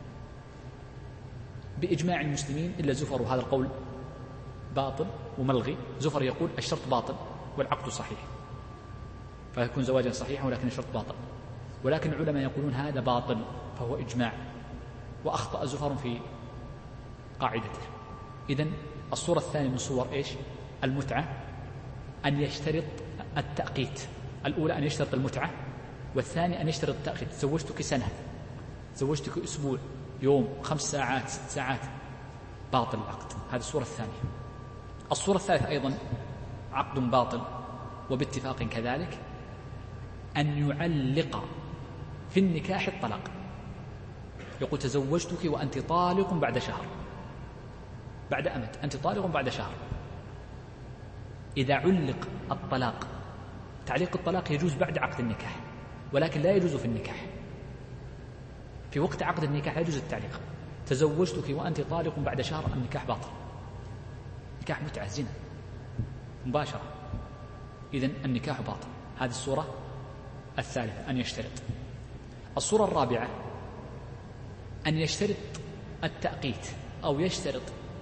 بإجماع المسلمين إلا زفر، وهذا القول باطل وملغي. زفر يقول الشرط باطل والعقد صحيح، فيكون زواجا صحيحا ولكن الشرط باطل، ولكن العلماء يقولون هذا باطل فهو إجماع، وأخطأ زفر في قاعدته. إذن الصورة الثانية من صور إيش المتعة أن يشترط التأقيت. الأولى أن يشترط المتعة، والثاني أن يشترط التأقيت: تزوجتك سنة، تزوجتك أسبوع، يوم، خمس ساعات، ست ساعات، باطل العقد. هذه الصورة الثانية. الصورة الثالثة أيضا عقد باطل وباتفاق كذلك: أن يعلق في النكاح الطلاق، يقول تزوجتك وأنت طالق بعد شهر، بعد أمد، أنت طالق بعد شهر. إذا علق الطلاق، تعليق الطلاق يجوز بعد عقد النكاح، ولكن لا يجوز في النكاح. في وقت عقد النكاح لا يجوز التعليق. تزوجتك وأنت طالق بعد شهر، النكاح باطل، نكاح متعة، زنا مباشرة، إذن النكاح باطل. هذه الصورة الثالثة أن يشترط. الصورة الرابعة أن يشترط التأقيت أو يشترط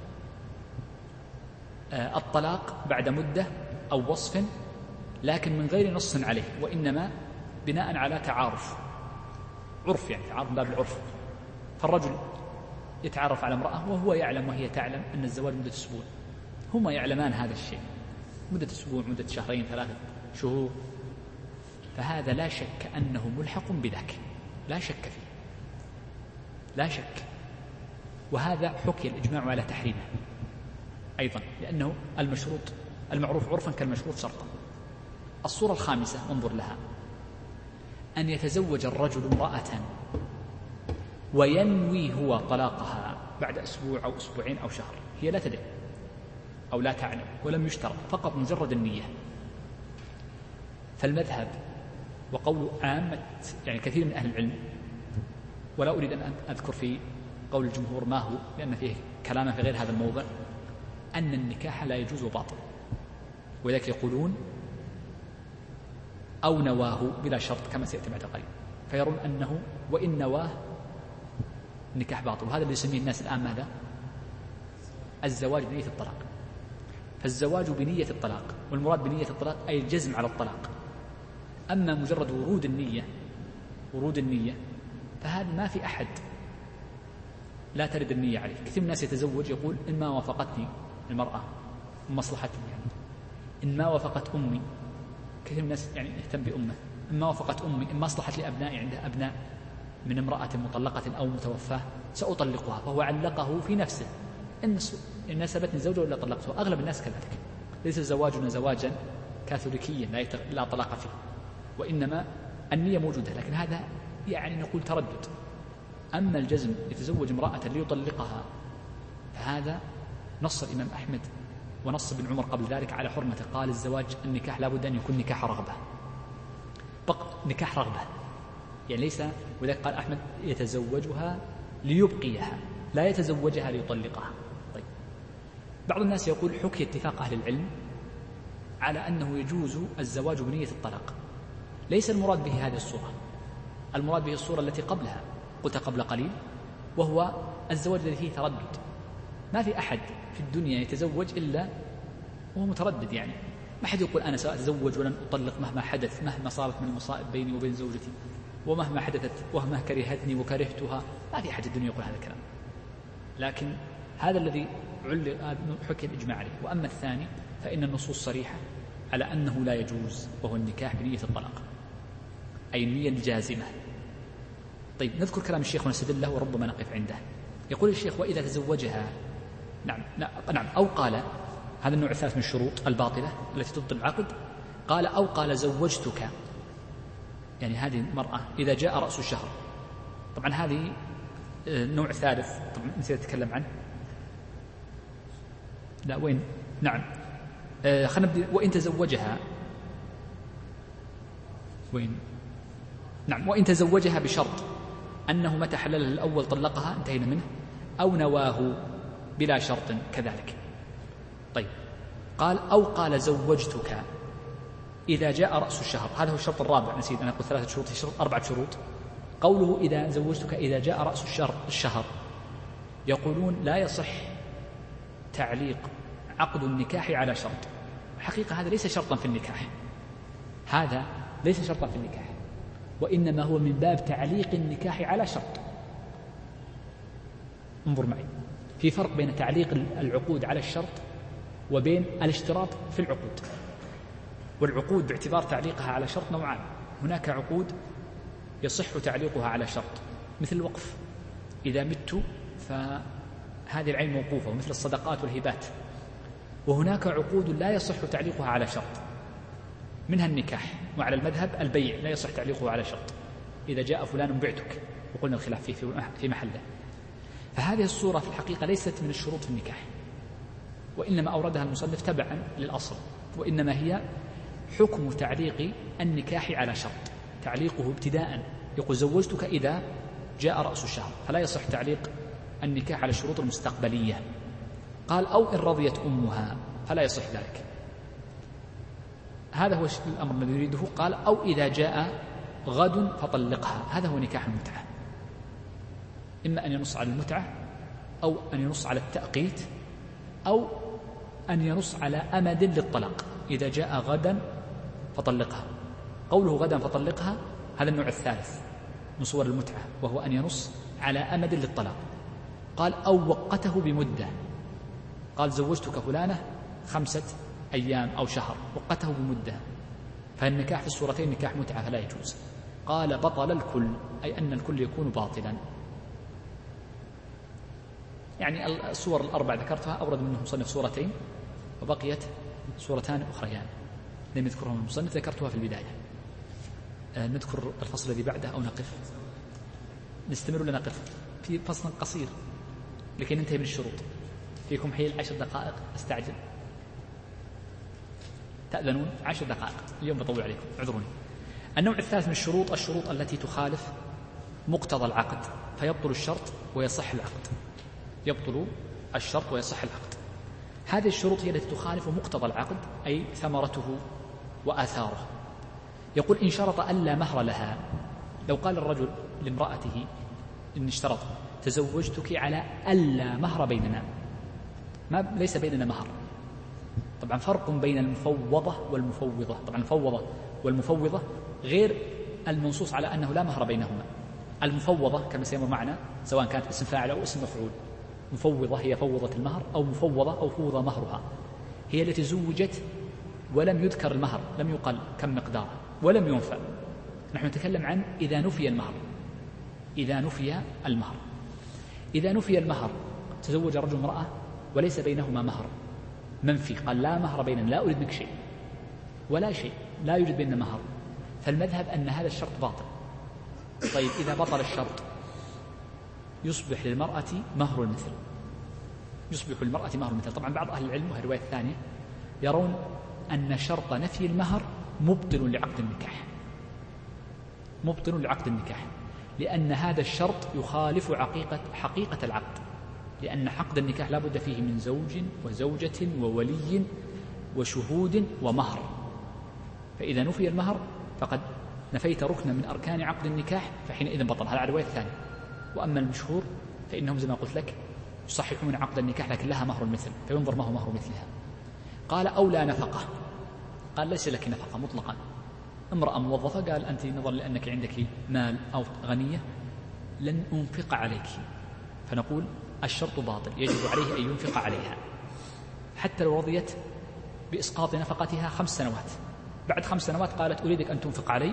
الطلاق بعد مدة أو وصف، لكن من غير نص عليه، وإنما بناء على تعارف، عرف، يعني تعارف باب العرف. فالرجل يتعرف على امرأة وهو يعلم وهي تعلم أن الزواج مدة أسبوع، هما يعلمان هذا الشيء، مدة أسبوع، مدة شهرين، ثلاثة شهور، فهذا لا شك أنه ملحق بذاك، لا شك فيه، لا شك. وهذا حكي الإجماع على تحريمه أيضا، لأنه المشروط المعروف عرفا كالمشروط شرطا. الصورة الخامسة انظر لها: أن يتزوج الرجل امرأة وينوي هو طلاقها بعد أسبوع أو أسبوعين أو شهر، هي لا تدري أو لا تعلم ولم يشترط، فقط مجرد النية. فالمذهب وقول عامة يعني كثير من أهل العلم، ولا أريد أن أذكر في قول الجمهور ما هو لأن فيه كلام في غير هذا الموضع، أن النكاح لا يجوز باطل، ولذلك يقولون أو نواه بلا شرط كما سيأتي بعد قليل، فيرون أنه وإن نواه النكاح باطل. وهذا اللي يسميه الناس الآن ماذا؟ الزواج بنية الطلاق. فالزواج بنية الطلاق، والمراد بنية الطلاق أي الجزم على الطلاق. أما مجرد ورود النية ورود النية فهذا ما في أحد لا ترد النية عليه. كثير من الناس يتزوج يقول إن ما وافقتني المرأة مصلحتي، يعني إن ما وافقت أمي، كثير من الناس يعني يهتم بأمه، إن ما وافقت أمي، إن ما أصلحت لأبنائي، عنده أبناء من امرأة مطلقة أو متوفاة سأطلقها، فهو علقه في نفسه إن نسبتني زوجة ولا طلقته. أغلب الناس كذلك. ليس زواجنا زواجا كاثوليكيا لا, لا طلاق فيه، وإنما النية موجودة، لكن هذا يعني نقول تردد. أما الجزم يتزوج امرأة ليطلقها فهذا نص الإمام أحمد ونص ابن عمر قبل ذلك على حرمته، قال الزواج النكاح لا بد أن يكون نكاح رغبة، بق نكاح رغبة يعني ليس، وذلك قال أحمد يتزوجها ليبقيها لا يتزوجها ليطلقها. طيب بعض الناس يقول حكي اتفاق أهل العلم على أنه يجوز الزواج بنية الطلاق، ليس المراد به هذه الصورة، المراد به الصورة التي قبلها قلت قبل قليل، وهو الزواج الذي فيه تردد. ما في أحد في الدنيا يتزوج إلا وهو متردد، يعني ما حد يقول أنا سأتزوج ولن أطلق مهما حدث، مهما صارت من المصائب بيني وبين زوجتي، ومهما حدثت ومهما كرهتني وكرهتها، ما في أحد في الدنيا يقول هذا الكلام. لكن هذا الذي حكي الإجماع عليه. وأما الثاني فإن النصوص صريحة على أنه لا يجوز، وهو النكاح بنية الطلاق، أي النية الجازمة. طيب نذكر كلام الشيخ ونستدل له وربما نقف عنده. يقول الشيخ وإذا تزوجها، نعم نعم أو قال، هذا النوع الثالث من الشروط الباطلة التي تبطل العقد، قال أو قال زوجتك، يعني هذه المرأة إذا جاء رأس الشهر. طبعا هذه نوع ثالث، طبعا نسيت أتكلم عنه. لا وين، نعم آه خلينا نبدأ. وإن تزوجها، وين، نعم وإن تزوجها بشرط أنه متى حللها الأول طلقها، انتهينا منه، أو نواه بلا شرط كذلك. طيب قال أو قال زوجتك إذا جاء رأس الشهر، هذا هو الشرط الرابع، نسيت أنا قلت ثلاثة شروط، شرط أربعة شروط. قوله إذا زوجتك إذا جاء رأس الشهر الشهر يقولون لا يصح تعليق عقد النكاح على شرط. حقيقة هذا ليس شرطا في النكاح، هذا ليس شرطا في النكاح، وإنما هو من باب تعليق النكاح على شرط. انظر معي، في فرق بين تعليق العقود على الشرط وبين الاشتراط في العقود. والعقود باعتبار تعليقها على شرط نوعان، هناك عقود يصح تعليقها على شرط مثل الوقف، إذا مت فهذه العين موقوفة، ومثل الصدقات والهبات. وهناك عقود لا يصح تعليقها على شرط، منها النكاح، وعلى المذهب البيع لا يصح تعليقه على شرط، إذا جاء فلان بعتك، وقلنا الخلاف فيه في محله. فهذه الصورة في الحقيقة ليست من الشروط في النكاح، وإنما أوردها المصنف تبعا للأصل، وإنما هي حكم تعليق النكاح على شرط، تعليقه ابتداء. يقول زوجتك إذا جاء رأس الشهر، فلا يصح تعليق النكاح على الشروط المستقبلية. قال أو إن رضيت أمها، فلا يصح ذلك. هذا هو الأمر الذي يريده. قال أو إذا جاء غد فطلقها، هذا هو نكاح المتعة، إما أن ينص على المتعة، أو أن ينص على التأقيت، أو أن ينص على أمد للطلاق. إذا جاء غدا فطلقها، قوله غدا فطلقها هذا النوع الثالث من صور المتعة، وهو أن ينص على أمد للطلاق. قال أو وقته بمدة، قال زوجتك فلانة خمسة أيام أو شهر، وقته بمدة، فالنكاح في الصورتين نكاح متعة فلا يجوز. قال بطل الكل، أي أن الكل يكون باطلا. يعني الصور الأربع ذكرتها، أورد منهم مصنف صورتين، وبقيت صورتان أخريان لم يذكرهم المصنف، ذكرتها في البداية. آه نذكر الفصل الذي بعده أو نقف؟ نستمر ولا نقف؟ في فصل قصير لكي ننتهي من الشروط. فيكم حيل عشر دقائق، استعجل، تأذنون؟ عشر دقائق، اليوم بطول عليكم، اعذروني. النوع الثالث من الشروط الشروط التي تخالف مقتضى العقد، فيبطل الشرط ويصح العقد، يبطل الشرط ويصح العقد. هذه الشروط هي التي تخالف مقتضى العقد، أي ثمرته وآثاره. يقول إن شرط ألا مهر لها، لو قال الرجل لامرأته إن اشترط تزوجتك على ألا مهر بيننا، ما ليس بيننا مهر. طبعا فرق بين المفوضة والمفوضة، طبعا المفوضة والمفوضة غير المنصوص على أنه لا مهر بينهما. المفوضة كما سيمر معنا سواء كانت اسم فاعل أو اسم مفعول، مفوضة هي فوضت المهر، أو مفوضة أو فوض مهرها، هي التي زوجت ولم يذكر المهر، لم يقل كم مقداره ولم ينفى. نحن نتكلم عن إذا نفي المهر، إذا نفي المهر إذا نفي المهر تزوج رجل امرأة وليس بينهما مهر، منفي، قال لا مهر بيننا، لا أريد منك شيء ولا شيء، لا يوجد بيننا مهر، فالمذهب أن هذا الشرط باطل. طيب إذا بطل الشرط يصبح للمرأة مهر المثل، يصبح المرأة مهر المثل. طبعا بعض أهل العلم، وهي الرواية الثانية، يرون أن شرط نفي المهر مبطل لعقد النكاح، مبطل لعقد النكاح، لأن هذا الشرط يخالف حقيقة حقيقة العقد، لأن عقد النكاح لا بد فيه من زوج وزوجة وولي وشهود ومهر، فإذا نفي المهر فقد نفيت ركنا من أركان عقد النكاح، فحينئذ بطل. هذا على الرواية الثانية. وأما المشهور فإنهم زي ما قلت لك يصححون عقد النكاح لكن لها مهر المثل، فينظر ما هو مهر مثلها. قال أو لا نفقة، قال ليس لك نفقة مطلقا. امرأة موظفة، قال أنت نظرا لأنك عندك مال أو غنية لن أنفق عليك، فنقول الشرط باطل، يجب عليه أن ينفق عليها حتى لو رضيت بإسقاط نفقتها خمس سنوات. بعد خمس سنوات قالت أريدك أن تنفق علي،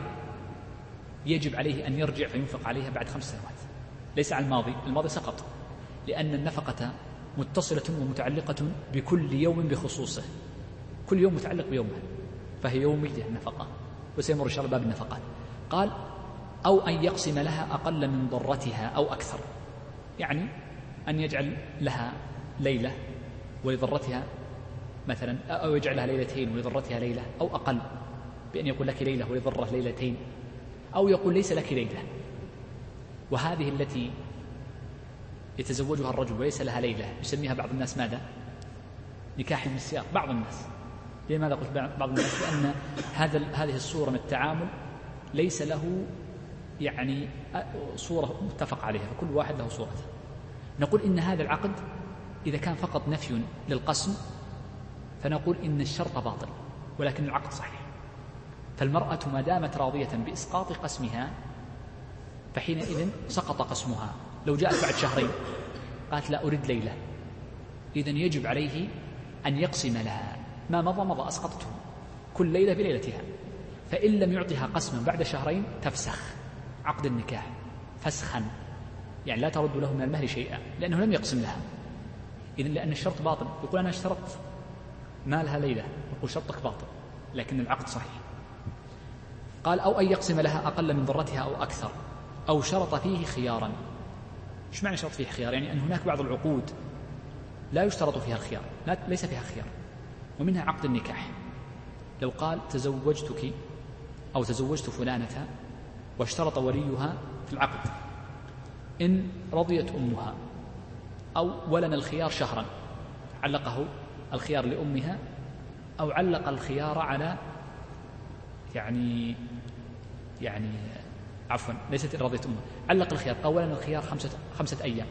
يجب عليه أن يرجع فينفق عليها بعد خمس سنوات، ليس على الماضي. الماضي سقط، لأن النفقة متصلة ومتعلقة بكل يوم بخصوصه، كل يوم متعلق بيومه، فهي يومية النفقة، وسيمر إن شاء الله باب النفقات. قال أو أن يقسم لها أقل من ضرتها أو أكثر، يعني أن يجعل لها ليلة ولضرتها مثلا، أو يجعلها ليلتين ولضرتها ليلة، أو أقل بأن يقول لك ليلة ولضرة ليلتين، أو يقول ليس لك ليلة. وهذه التي يتزوجها الرجل وليس لها ليلة يسميها بعض الناس ماذا؟ نكاح من السياق. بعض الناس، لماذا قلت بعض الناس؟ لأن هذا هذه الصورة من التعامل ليس له يعني صورة متفق عليها، فكل واحد له صورته. نقول إن هذا العقد إذا كان فقط نفي للقسم فنقول إن الشرط باطل ولكن العقد صحيح. فالمرأة ما دامت راضية بإسقاط قسمها فحينئذ سقط قسمها. لو جاءت بعد شهرين قالت لا أريد ليلة، إذن يجب عليه أن يقسم لها ما مضى مضى، أسقطته كل ليلة بليلتها. فإن لم يعطها قسما بعد شهرين تفسخ عقد النكاح فسخا، يعني لا ترد له من المهر شيئا لأنه لم يقسم لها. إذن لأن الشرط باطل. يقول أنا اشترطت ما لها ليلة، يقول شرطك باطل لكن العقد صحيح. قال أو أن يقسم لها أقل من ضرتها أو أكثر، أو شرط فيه خيارا. إيش معنى شرط فيه خيار؟ يعني أن هناك بعض العقود لا يشترط فيها الخيار، لا ليس فيها خيار، ومنها عقد النكاح. لو قال تزوجتك أو تزوجت فلانة واشترط وليها في العقد إن رضيت أمها أو ولنا الخيار شهرا، علقه الخيار لأمها أو علق الخيار على يعني يعني عفوا ليست رضية أمها، علق الخيار أولا الخيار خمسة, خمسة أيام،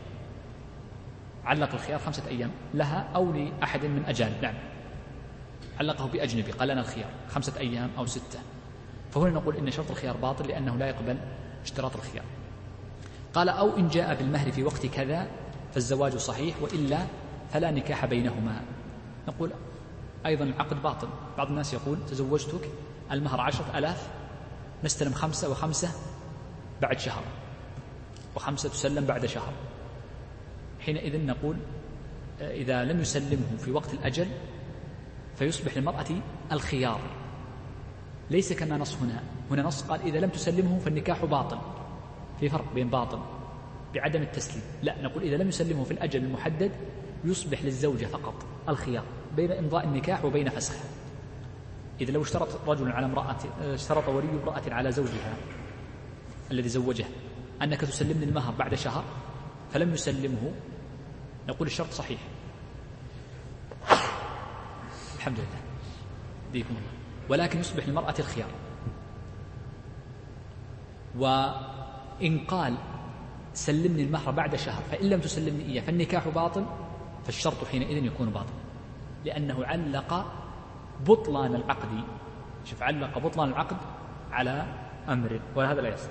علق الخيار خمسة أيام لها أو لأحد من أجانب. نعم، علقه بأجنبي، قال لنا الخيار خمسة أيام أو ستة. فهنا نقول إن شرط الخيار باطل لأنه لا يقبل اشتراط الخيار. قال أو إن جاء بالمهر في وقت كذا فالزواج صحيح وإلا فلا نكاح بينهما. نقول أيضا العقد باطل. بعض الناس يقول تزوجتك المهر عشرة ألاف، نستلم خمسة وخمسة بعد شهر وخمسة تسلم بعد شهر. حينئذ نقول إذا لم يسلمه في وقت الأجل فيصبح للمرأة الخيار، ليس كما نص هنا. هنا نص قال إذا لم تسلمه فالنكاح باطل، في فرق بين باطل بعدم التسليم. لا، نقول إذا لم يسلمه في الأجل المحدد يصبح للزوجة فقط الخيار بين إمضاء النكاح وبين فسخه. إذا لو اشترط رجل على امرأة، اشترط ولي امرأة على زوجها الذي زوجه أنك تسلمني المهر بعد شهر فلم يسلمه، نقول الشرط صحيح. الحمد لله ديكم الله. ولكن يصبح للمرأة الخيار. وإن قال سلمني المهر بعد شهر فإن لم تسلمني إياه فالنكاح باطل، فالشرط حينئذ يكون باطل لأنه علق بطلان العقد، شوف علق بطلان العقد على أمر، وهذا لا يصح.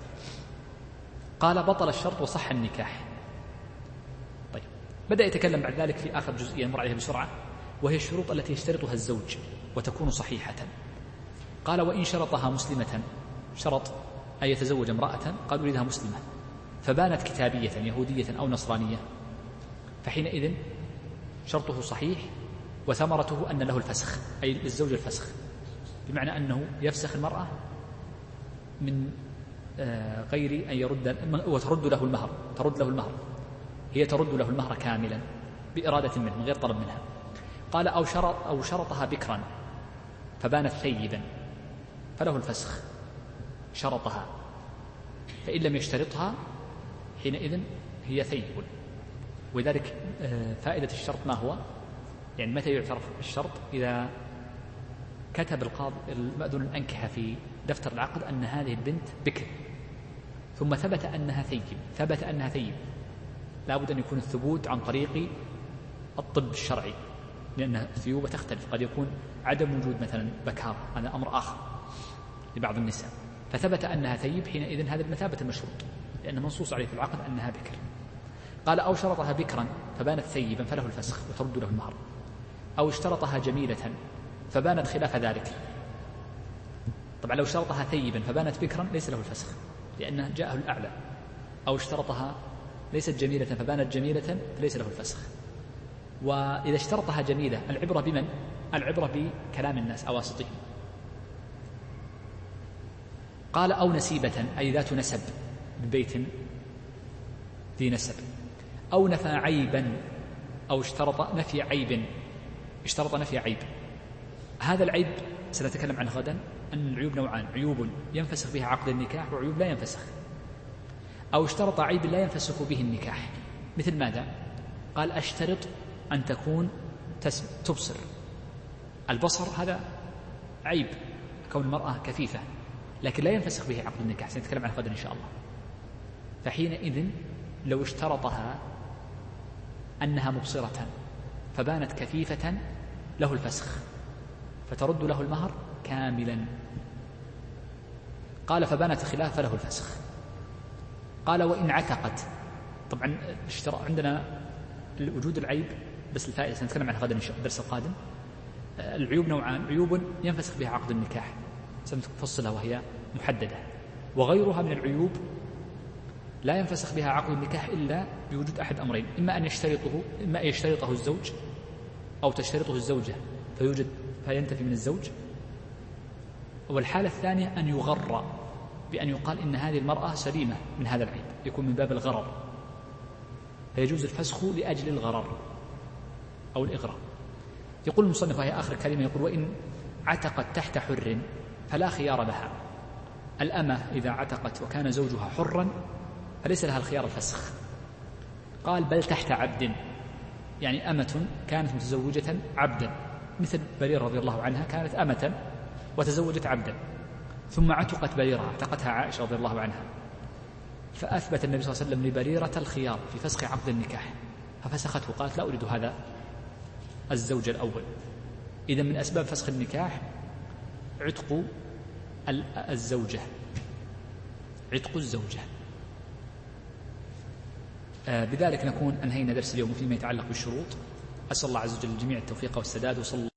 قال بطل الشرط وصح النكاح. طيب، بدأ يتكلم بعد ذلك في آخر جزئية نمر عليها بسرعة، وهي الشروط التي يشترطها الزوج وتكون صحيحة. قال وإن شرطها مسلمة، شرط أن يتزوج امرأة قال أريدها مسلمة فبانت كتابية يهودية أو نصرانية، فحينئذ شرطه صحيح وثمرته أن له الفسخ، أي للزوج الفسخ، بمعنى أنه يفسخ المرأة من غير أن يرد، وترد له المهر، ترد له المهر، هي ترد له المهر كاملا بإرادة منه من غير طلب منها. قال أو شرط أو شرطها بكرا فبانت ثيبا فله الفسخ، شرطها، فإن لم يشترطها حينئذ هي ثيب. ولذلك فائدة الشرط ما هو؟ يعني متى يعترف الشرط؟ إذا كتب القاضي المأذون الأنكحة في دفتر العقد أن هذه البنت بكر، ثم ثبت أنها ثيب، ثبت أنها ثيب، لا بد أن يكون الثبوت عن طريق الطب الشرعي، لأن الثيوبة تختلف، قد يكون عدم وجود مثلا بكار، هذا أمر آخر لبعض النساء، فثبت أنها ثيب حينئذ هذا بمثابة المشروط، لأن منصوص عليه في العقد أنها بكر. قال أو شرطها بكرا فبانت ثيبا فله الفسخ وترد له المهر، أو اشترطها جميلة فبانت خلاف ذلك. طبعا لو شرطها ثيبا فبانت بكرا ليس له الفسخ لأنه جاءه الأعلى، أو اشترطها ليست جميلة فبانت جميلة فليس له الفسخ. وإذا اشترطها جميلة العبرة بمن؟ العبرة بكلام الناس أواسطهم. قال أو نسيبة أي ذات نسب ببيت ذي نسب، أو نفى عيبا، أو اشترط نفي عيب، اشترط نفي عيب. هذا العيب سنتكلم عنه غدا، أن العيوب نوعان: عيوب ينفسخ بها عقد النكاح وعيوب لا ينفسخ. أو اشترط عيب لا ينفسخ به النكاح، مثل ماذا؟ قال أشترط أن تكون تبصر. البصر هذا عيب، كون المرأة كفيفة، لكن لا ينفسخ به عقد النكاح، سنتكلم عنه غدا إن شاء الله. فحينئذ لو اشترطها أنها مبصرة فبانت كفيفة له الفسخ، فترد له المهر كاملا. قال فبانت خلاف فله الفسخ. قال وإن عتقت، طبعا عندنا وجود العيب بس الفائدة سنتكلم عنها غدا إن شاء الله الدرس القادم. العيوب نوعان: عيوب ينفسخ بها عقد النكاح سنفصلها وهي محددة، وغيرها من العيوب لا ينفسخ بها عقد النكاح إلا بوجود أحد أمرين: إما أن يشترطه إما أن يشترطه الزوج، أو تشترطه الزوجة فيوجد فينتفي من الزوج. والحالة الثانية أن يغر بأن يقال إن هذه المرأة سليمة من هذا العيب، يكون من باب الغرر، فيجوز الفسخ لأجل الغرر أو الإغراء. يقول المصنف وهي آخر كلمة، يقول وإن عتقت تحت حر فلا خيار لها. الأمة إذا عتقت وكان زوجها حرا فليس لها الخيار الفسخ. قال بل تحت عبد، يعني أمة كانت متزوجة عبدا، مثل بريرة رضي الله عنها كانت أمة وتزوجت عبدا، ثم عتقت بريرة، اعتقتها عائشة رضي الله عنها، فأثبت النبي صلى الله عليه وسلم لبريرة الخيار في فسخ عقد النكاح ففسخته، قالت لا أريد هذا الزوج الأول. إذن من أسباب فسخ النكاح عتق الزوجة، عتق الزوجة. آه بذلك نكون أنهينا درس اليوم فيما يتعلق بالشروط. أسأل الله عز وجل الجميع التوفيق والسداد، وصلى